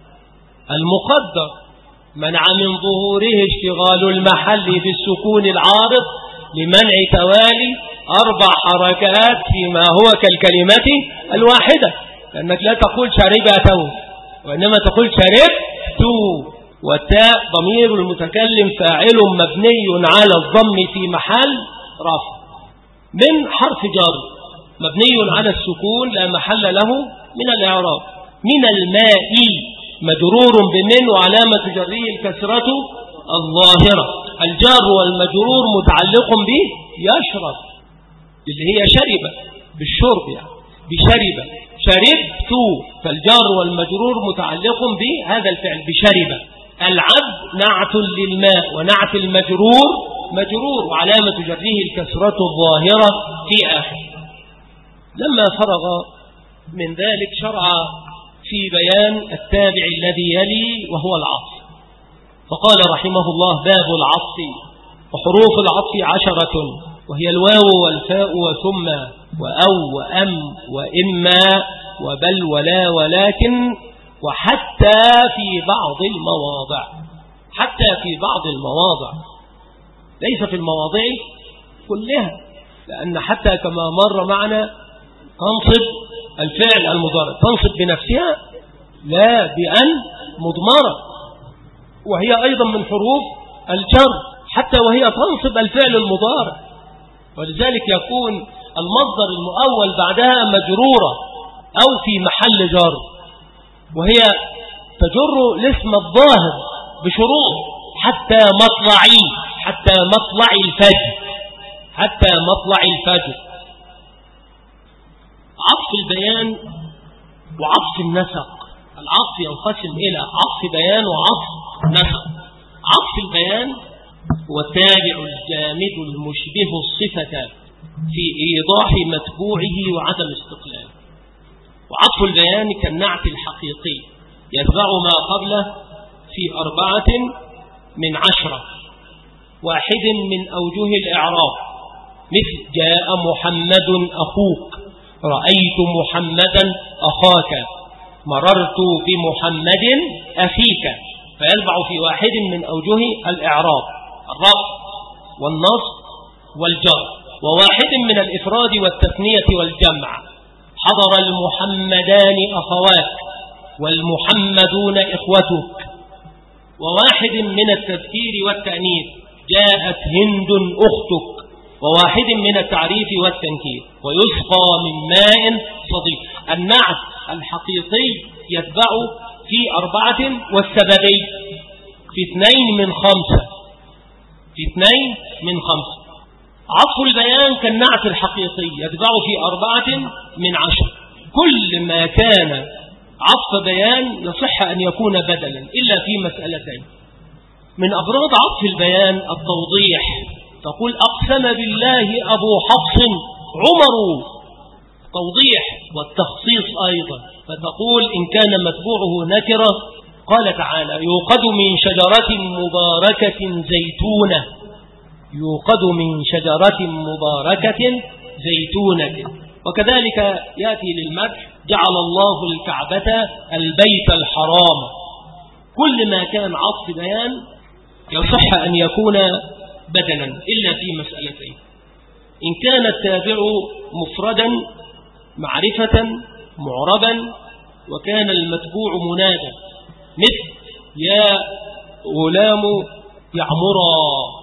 المقدر منع من ظهوره اشتغال المحل في السكون العارض لمنع توالي أربع حركات فيما هو كالكلمة الواحدة، لأنك لا تقول شربته وإنما تقول شربت، والتاء ضمير المتكلم فاعل مبني على الضم في محل رفع. من حرف جر مبني على السكون لا محل له من الإعراب. من الماء مجرور بمن وعلامة جره الكسرة الظاهرة. الجار والمجرور متعلق به يشرب اللي هي شرب بالشرب يعني بشرب. شربت فالجار والمجرور متعلق بهذا الفعل بشرب. العبد نعت للماء ونعت المجرور مجرور وعلامة جره الكسرة الظاهرة في آخر. لما فرغ من ذلك شرع في بيان التابع الذي يلي وهو العطف، فقال رحمه الله: باب العطف. وحروف العطف عشرة، وهي الواو والفاء وثم وأو وأم وإما وبل ولا ولكن وحتى في بعض المواضع. حتى في بعض المواضع، ليس في المواضع كلها، لأن حتى كما مر معنا تنصب الفعل المضارع، تنصب بنفسها لا بأن مضمرة، وهي أيضا من حروف الجر حتى وهي تنصب الفعل المضارع، ولذلك يكون المصدر المؤول بعدها مجرورة أو في محل جر، وهي تجر الاسم الظاهر بشروط: حتى مطلعي حتى مطلع الفجر حتى مطلع الفجر. عطف البيان وعطف النسق. العطف ينقسم إلى عطف بيان وعطف نسق. عطف البيان هو التابع الجامد المشبه الصفة في إيضاح متبوعه وعدم استقلاله. وعطف البيان كالنعت الحقيقي يتبع ما قبله في أربعة من عشرة، واحد من أوجه الإعراب، مثل: جاء محمد أخوك، رأيت محمدا أخاك، مررت بمحمد أخيك. فيتبع في واحد من أوجه الإعراب: الرفع والنصب والجر. وواحد من الإفراد والتثنية والجمع: حضر المحمدان أخواك والمحمدون إخوتك. وواحد من التذكير والتأنيث: جاءت هند أختك. وواحد من التعريف والتنكير: ويسقى من ماء صديق. النعت الحقيقي يتبع في أربعة، والسببي في اثنين من خمسة في اثنين من خمسة. عطف البيان كالنعت الحقيقي يتبع في أربعة من عشر. كل ما كان عطف بيان يصح أن يكون بدلا إلا في مسألتين. من أفراد عطف البيان التوضيح، تقول: أقسم بالله أبو حفص عمر، توضيح. والتخصيص أيضا، فتقول إن كان متبوعه نكرة، قال تعالى: يوقد من شجرة مباركة زيتونة يوقد من شجرة مباركة زيتونة. وكذلك يأتي للمدح: جعل الله الكعبة البيت الحرام. كل ما كان عطف بيان يصح أن يكون بدلا إلا في مسألتين: إن كان التابع مفردا معرفة معربا، وكان المتبوع منادى، مثل: يا غلام يعمرا.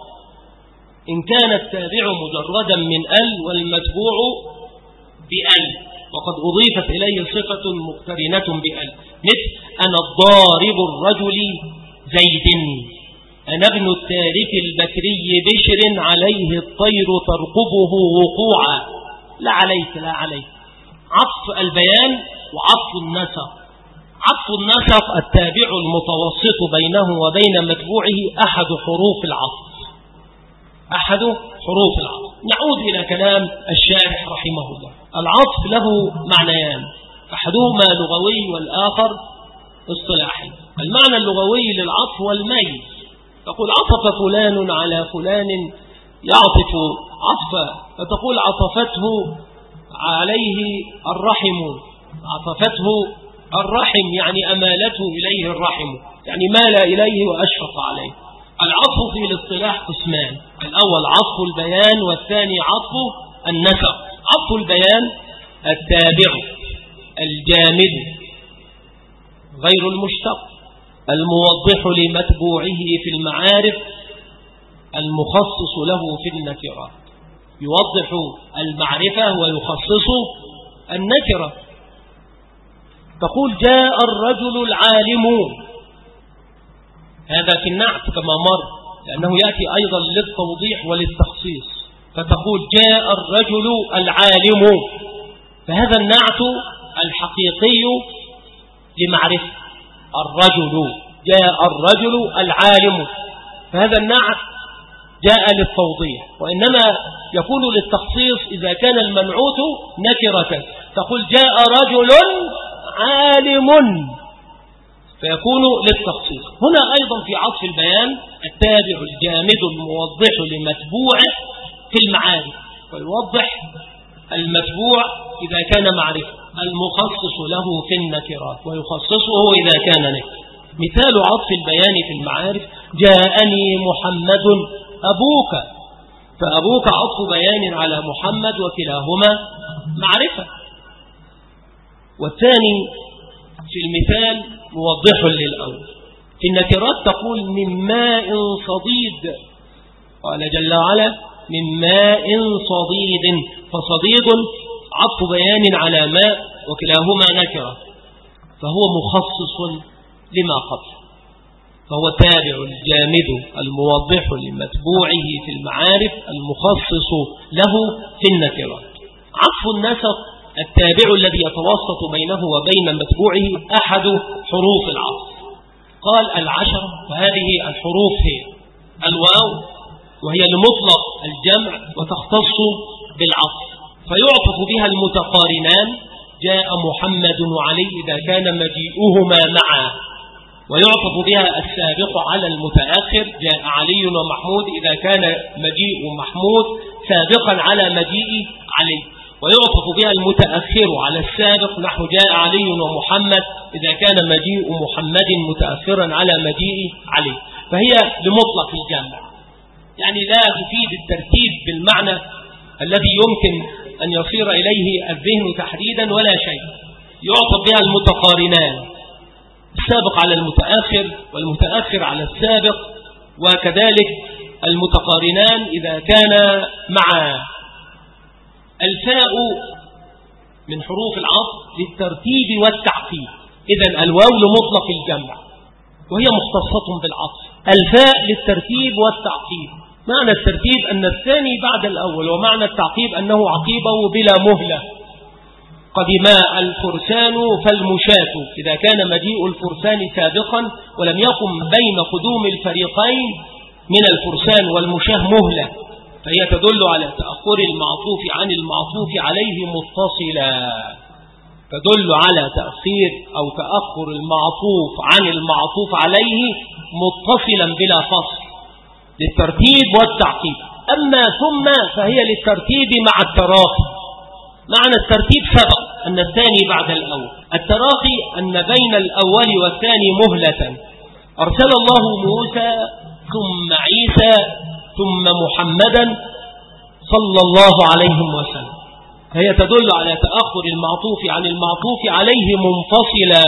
إن كان التابع مجردا من ال والمتبوع بال، وقد أضيفت إليه صفة مقترنة بال، مثل: أنا الضارب الرجل زيد، أنا ابن التارك البكري بشر، عليه الطير ترقبه وقوعا. لا عليك لا عليك. عطف البيان وعطف النسق. عطف النسق التابع المتوسط بينه وبين متبوعه أحد حروف العطف، أحد حروف العطف. نعود إلى كلام الشارح رحمه الله. العطف له معنيان، أحدهما لغوي والآخر اصطلاحي. المعنى اللغوي للعطف هو الميل، تقول عطف فلان على فلان يعطف عطفا، فتقول عطفته عليه الرحم، عطفته الرحم يعني أمالته إليه الرحم، يعني مال إليه وأشفق عليه. العطف في الاصطلاح قسمان، الأول عطف البيان والثاني عطف النسق. عطف البيان التابع الجامد غير المشتق الموضح لمتبوعه في المعارف المخصص له في النكرات، يوضح المعرفة ويخصص النكرة. تقول جاء الرجل العالم، هذا في النعت كما مر، لأنه يأتي أيضا للتوضيح وللتخصيص، فتقول جاء الرجل العالم، فهذا النعت الحقيقي لمعرفة الرجل، جاء الرجل العالم، فهذا النعت جاء للتوضيح. وإنما يكون للتخصيص إذا كان المنعوت نكرة، تقول جاء رجل عالم، فيكون للتخصيص. هنا أيضا في عطف البيان التابع الجامد الموضح لمتبوعه في المعارف، ويوضح المتبوع إذا كان معرفة، المخصص له في النكرات ويخصصه إذا كان نكرة. مثال عطف البيان في المعارف جاءني محمد أبوك، فأبوك عطف بيان على محمد وكلاهما معرفة. والثاني في المثال موضح للأول. في النكرات تقول من ماء صديد، قال جل وعلا من ماء صديد، فصديد عطف بيان على ماء وكلاهما نكرة، فهو مخصص لما قبل، فهو تابع الجامد الموضح لمتبوعه في المعارف المخصص له في النكرات. عطف النسق التابع الذي يتوسط بينه وبين متبوعه أحد حروف العطف. قال العشر، وهذه الحروف هي الواو، وهي لمطلق الجمع وتختص بالعطف، فيعطف بها المتقارنان جاء محمد وعلي إذا كان مجيئهما معا، ويعطف بها السابق على المتأخر جاء علي ومحمود إذا كان مجيء محمود سابقا على مجيء علي، ويعطف بها المتأخر على السابق نحو جاء علي ومحمد إذا كان مجيء محمد متأخرا على مجيء علي. فهي لمطلق الجمع، يعني لا تفيد الترتيب بالمعنى الذي يمكن أن يصير إليه الذهن تحديدا ولا شيء. يعطف بها المتقارنان، السابق على المتأخر والمتأخر على السابق، وكذلك المتقارنان إذا كان معا. الفاء من حروف العطف للترتيب والتعقيب، إذن الواو لمطلق الجمع وهي مختصة بالعطف. الفاء للترتيب والتعقيب، معنى الترتيب أن الثاني بعد الأول، ومعنى التعقيب أنه عقيبه بلا مهلة. قدما الفرسان فالمشاة، إذا كان مجيء الفرسان سابقا ولم يقم بين قدوم الفريقين من الفرسان والمشاة مهلة، فهي تدل على تأخر المعطوف عن المعطوف عليه متصلا، تدل على تأخير أو تأخر المعطوف عن المعطوف عليه متصلا بلا فصل للترتيب والتعقيب. أما ثم فهي للترتيب مع التراخي. معنى الترتيب سبق أن الثاني بعد الأول، التراخي أن بين الأول والثاني مهلة. أرسل الله موسى ثم عيسى ثم محمدا صلى الله عليه وسلم، فهي تدل على تأخر المعطوف عن المعطوف عليه منفصلا،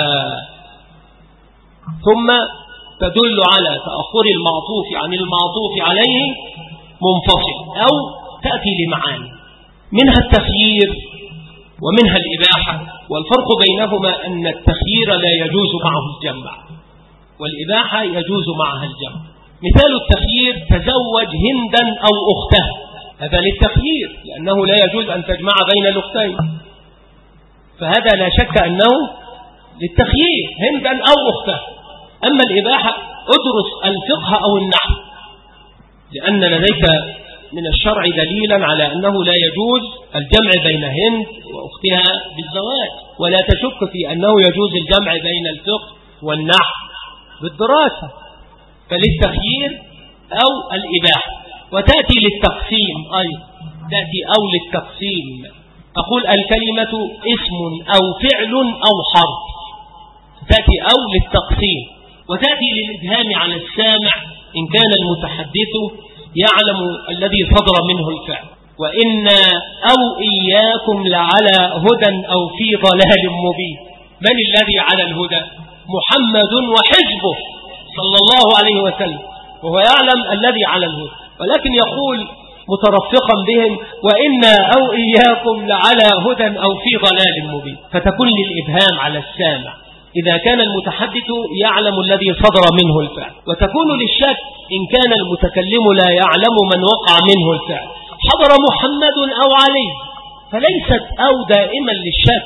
ثم تدل على تأخر المعطوف عن المعطوف عليه منفصل، أو تأتي لمعاني منها التخيير ومنها الإباحة. والفرق بينهما أن التخيير لا يجوز معه الجمع، والإباحة يجوز معها الجمع. مثال التخيير تزوج هندا أو أختها، هذا للتخيير لأنه لا يجوز أن تجمع بين الأختين، فهذا لا شك أنه للتخيير هندا أو أختها. أما الإباحة ادرس الفقه أو النحو، لأن لديك من الشرع دليلا على أنه لا يجوز الجمع بين هند وأختها بالزواج، ولا تشك في أنه يجوز الجمع بين الفقه والنحو بالدراسة، فللتخيير أو الإباحة. وتأتي للتقسيم أيضا، تأتي أو للتقسيم، تقول الكلمة اسم أو فعل أو حرف، تأتي أو للتقسيم. وتأتي للإبهام على السامع إن كان المتحدث يعلم الذي صدر منه الفعل. وإن أو إياكم لعلى هدى أو في ضلال مبين. من الذي على الهدى؟ محمد وحزبه صلى الله عليه وسلم، وهو يعلم الذي على الهدى، ولكن يقول مترفقا بهم وإن أو إياكم لعلى هدى أو في ضلال مبين، فتكون للإبهام على السامع إذا كان المتحدث يعلم الذي صدر منه الفعل، وتكون للشك إن كان المتكلم لا يعلم من وقع منه الفعل. حضر محمد أو علي، فليست أو دائما للشك،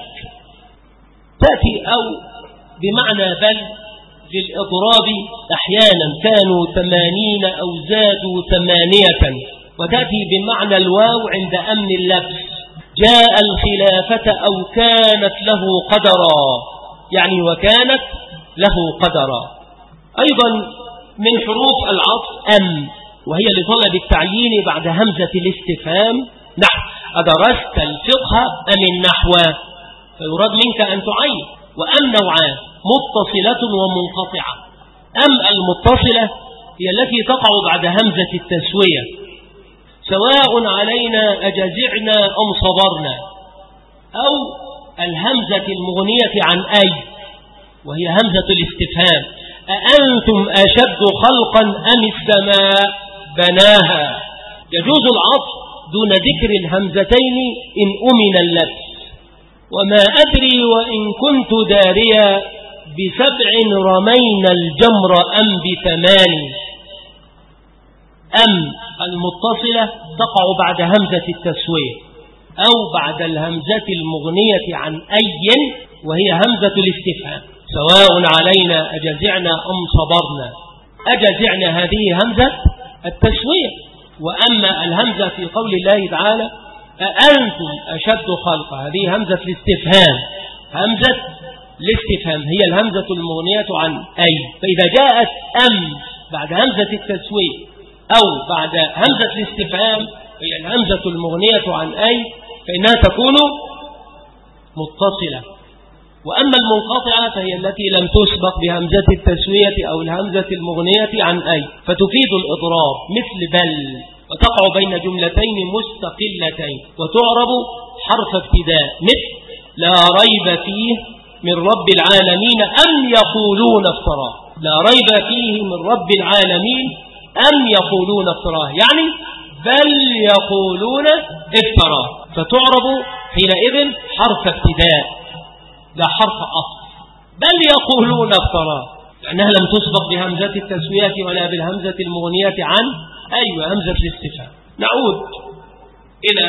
تأتي أو بمعنى بل للإضراب أحيانا، كانوا ثمانين أو زادوا ثمانية. وتأتي بمعنى الواو عند أمن اللبس، جاء الخلافة أو كانت له قدرا، يعني وكانت له قدرا. أيضا من حروف العطف أم، وهي لطلب التعيين بعد همزة الاستفهام، نحو أدرست الفقه أم النحو، فيراد منك أن تعين. وأم نوعان، متصلة ومنقطعة. أم المتصلة هي التي تقع بعد همزة التسوية، سواء علينا أجزعنا أم صبرنا، أو الهمزة المغنية عن أي، وهي همزة الاستفهام، أأنتم أشد خلقا أم السماء بناها. يجوز العطف دون ذكر الهمزتين إن أمن اللبس. وما أدري وإن كنت داريا بسبع رمينا الجمر أم بثمان. أم المتصلة تقع بعد همزة التسوية أو بعد الهمزة المغنية عن أي، وهي همزة الاستفهام، سواء علينا أجزعنا أم صبرنا. أجزعنا هذه همزة التسوية. وأما الهمزة في قول الله تعالى أأنتم أشد خلقا، هذه همزة الاستفهام، همزة الاستفهام هي الهمزة المغنية عن أي. فإذا جاءت أم بعد همزة التسوية أو بعد همزة الاستفهام هي الهمزة المغنية عن أي، فإنها تكون متصلة. وأما المنقطعة فهي التي لم تسبق بهمزة التسوية أو الهمزة المغنية عن أي، فتفيد الإضراب مثل بل، وتقع بين جملتين مستقلتين وتعرب حرف ابتداء، مثل لا ريب فيه من رب العالمين أم يقولون افتراه. لا ريب فيه من رب العالمين أم يقولون افتراه، يعني بل يقولون افتراه، فتعرب حينئذ حرف ابتداء لا حرف أصل. بل يقولون افتراه لأنها لم تسبق بهمزة التسوية ولا بالهمزة المغنية عن أيوة همزة الاستفهام. نعود إلى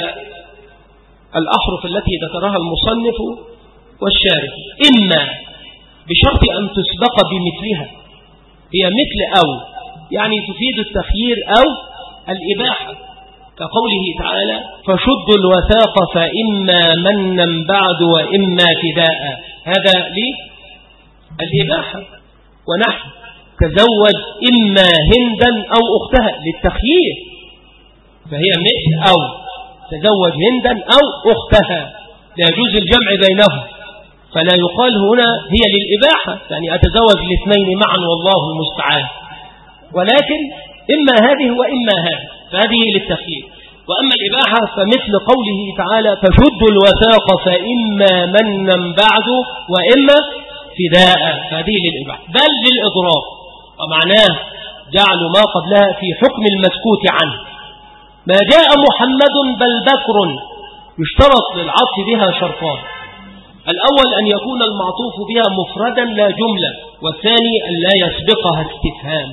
الأحرف التي ذكرها المصنف والشارح. إما بشرط أن تسبق بمثلها، هي مثل أو، يعني تفيد التخيير أو الإباحة، كقوله تعالى فشدوا الوثاق فإما منا بعد وإما فداء، هذا للإباحة. ونحن تزوج إما هندا أو أختها للتخيير، فهي مثل أو، تزوج هندا أو أختها، لا يجوز الجمع بينهم، فلا يقال هنا هي للإباحة، يعني أتزوج الاثنين معا والله المستعان، ولكن إما هذه وإما هذه، فهذه للتخيير. وأما الإباحة فمثل قوله تعالى فشدوا الوثاق فإما منا بعد وإما فداء، فهذه للإباحة بل للإضراب، ومعناه جعل ما قبلها في حكم المسكوت عنه. ما جاء محمد بل بكر، يشترط للعطف بها شرطان: الأول أن يكون المعطوف بها مفردا لا جملة، والثاني أن لا يسبقها استفهام.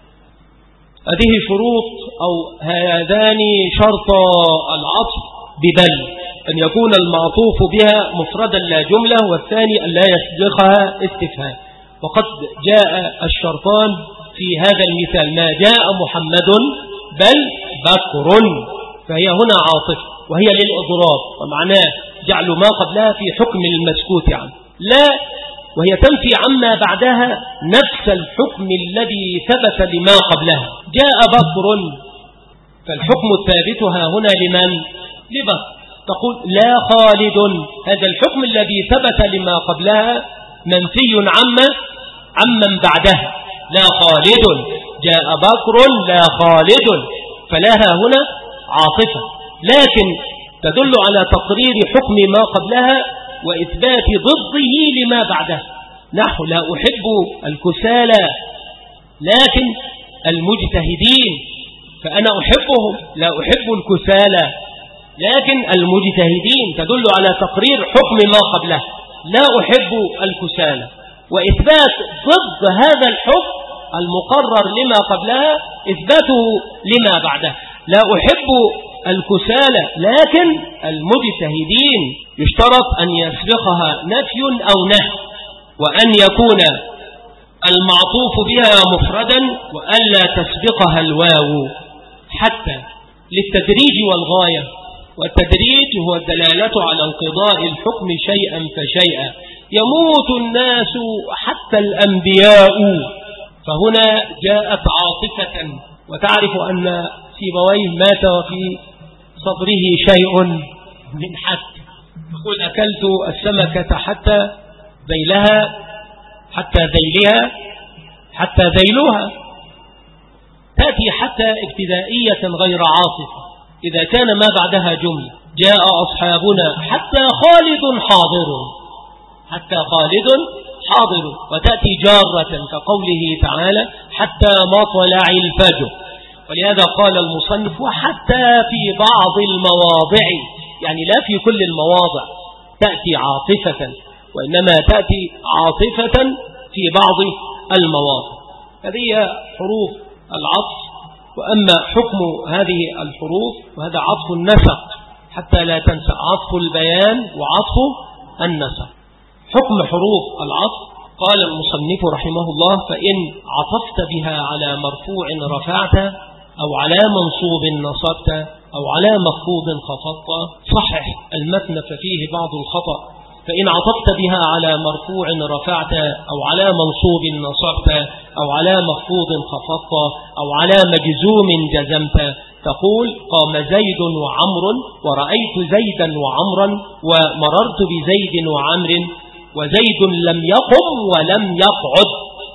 هذه شروط أو هذان شرط العطف ببل. أن يكون المعطوف بها مفردا لا جملة، والثاني أن لا يسبقها استفهام. وقد جاء الشرطان في هذا المثال: ما جاء محمد بل بكر، فهي هنا عاطفة وهي للإضراب، ومعناه جعل ما قبلها في حكم المسكوت عنه، لا وهي تنفي عما بعدها نفس الحكم الذي ثبت لما قبلها. جاء بكر، فالحكم الثابت ها هنا لمن؟ لبكر. تقول لا خالد، هذا الحكم الذي ثبت لما قبلها منفي عما عمن بعدها. لا خالد، جاء بكر لا خالد، فلها هنا عاطفة، لكن تدل على تقرير حكم ما قبلها وإثبات ضده لما بعدها. نحو لا أحب الكسالى لكن المجتهدين، فأنا أحبهم، لا أحب الكسالى لكن المجتهدين، تدل على تقرير حكم ما قبلها. لا أحب الكسالى، وإثبات ضد هذا الحكم المقرر لما قبلها إثباته لما بعدها. لا أحب الكسالى لكن المجتهدين، يشترط أن يسبقها نفي أو نهي، وأن يكون المعطوف بها مفردا، وألا تسبقها الواو حتى للتدريج والغاية. والتدريج هو الدلالة على انقضاء الحكم شيئا فشيئا. يموت الناس حتى الأنبياء، فهنا جاءت عاطفة، وتعرف أن سيبويه مات وفي صدره شيء من حتى، يقول أكلت السمكة حتى ذيلها، حتى ذيلها، حتى ذيلها. تأتي حتى ابتدائية غير عاصفة إذا كان ما بعدها جملة. جاء أصحابنا حتى خالد حاضر، حتى خالد حاضر، وتأتي جارة كقوله تعالى حتى مطلع الفجر. ولهذا قال المصنف وحتى في بعض المواضع، يعني لا في كل المواضع تأتي عاطفة، وإنما تأتي عاطفة في بعض المواضع. هذه حروف العطف. وأما حكم هذه الحروف، وهذا عطف النسق حتى لا تنسى، عطف البيان وعطف النسق. حكم حروف العطف قال المصنف رحمه الله: فإن عطفت بها على مرفوع رفعت، أو على منصوب نصبت، أو على مخفوض خفضت. صحح المتن ففيه بعض الخطأ. فإن عطفت بها على مرفوع رفعت، أو على منصوب نصبت، أو على مخفوض خفضت، أو على مجزوم جزمت، تقول قام زيد وعمر، ورأيت زيدا وعمرا، ومررت بزيد وعمر، وزيد لم يقم ولم يقعد.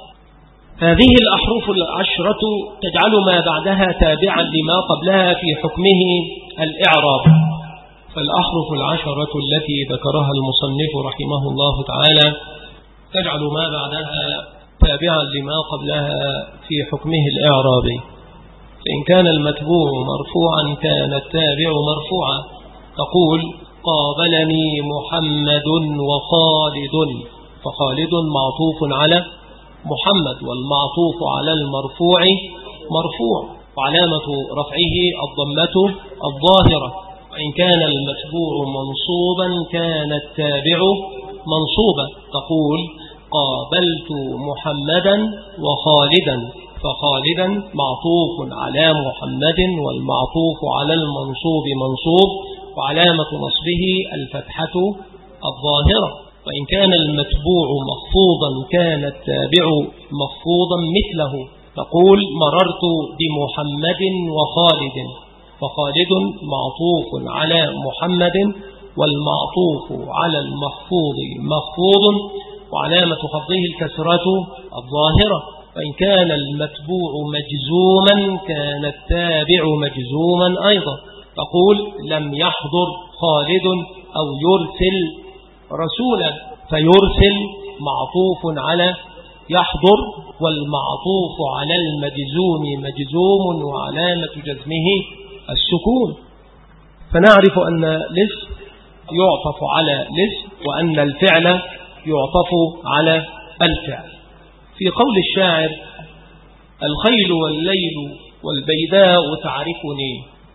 هذه الأحرف العشرة تجعل ما بعدها تابعا لما قبلها في حكمه الإعراب. فالأحرف العشرة التي ذكرها المصنف رحمه الله تعالى تجعل ما بعدها تابعا لما قبلها في حكمه الإعرابي. فإن كان المتبوع مرفوعا كان التابع مرفوعا. تقول قابلني محمد وخالد، فخالد معطوف على محمد، والمعطوف على المرفوع مرفوع، وعلامة رفعه الضمة الظاهرة. وإن كان المتبوع منصوبا كان التابع منصوبا. تقول قابلت محمدا وخالدا، فخالدا معطوف على محمد، والمعطوف على المنصوب منصوب، وعلامة نصبه الفتحة الظاهرة. وإن كان المتبوع مخفوضا كان التابع مخفوضا مثله. تقول مررت بمحمد وخالد، فخالد معطوف على محمد، والمعطوف على المخفوض مخفوض، وعلامة خفضه الكسرة الظاهرة. وإن كان المتبوع مجزوما كان التابع مجزوما أيضا. تقول لم يحضر خالد، أو يرسل رسولا، فيرسل معطوف على يحضر، والمعطوف على المجزوم مجزوم، وعلامة جزمه السكون. فنعرف أن الاسم يعطف على الاسم، وأن الفعل يعطف على الفعل. في قول الشاعر الخيل والليل والبيداء تعرفني،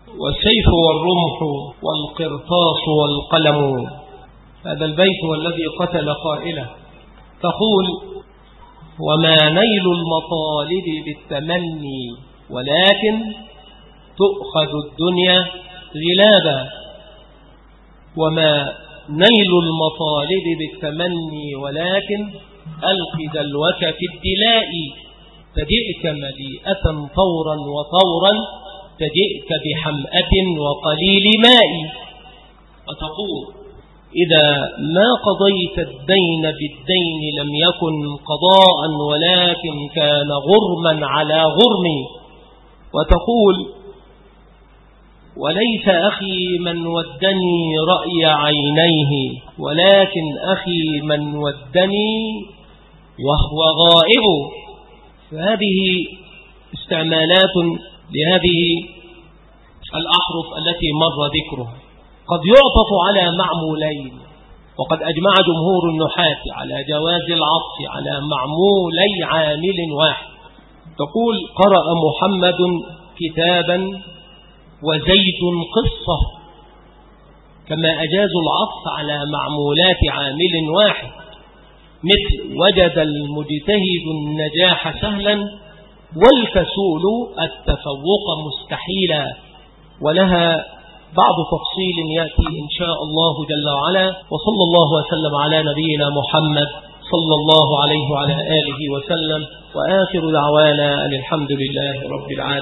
والسيف والرمح والقرطاس والقلم. هذا البيت والذي قتل قائله. تقول: وما نيل المطالب بالتمني ولكن تؤخذ الدنيا غلابا. وما نيل المطالب بالتمني ولكن ألق دلوك في الدلاء. تجئك مليئة طورا وطورا تجئك بحمأة وقليل ماء. وتقول: إذا ما قضيت الدين بالدين لم يكن قضاء ولكن كان غرما على غرم. وتقول: وليس أخي من ودني رأي عينيه ولكن أخي من ودني وهو غائب. فهذه استعمالات لهذه الأحرف التي مر ذكرها. قد يعطف على معمولين، وقد أجمع جمهور النحاة على جواز العطف على معمولي عامل واحد. تقول: قرأ محمد كتابا وزيد قصة، كما أجازوا العطف على معمولات عامل واحد، مثل وجد المجتهد النجاح سهلا والكسول التفوق مستحيلا. ولها بعض تفصيل يأتي إن شاء الله جل وعلا. وصلى الله وسلم على نبينا محمد صلى الله عليه وعلى آله وسلم، وآخر دعوانا أن الحمد لله رب العالمين.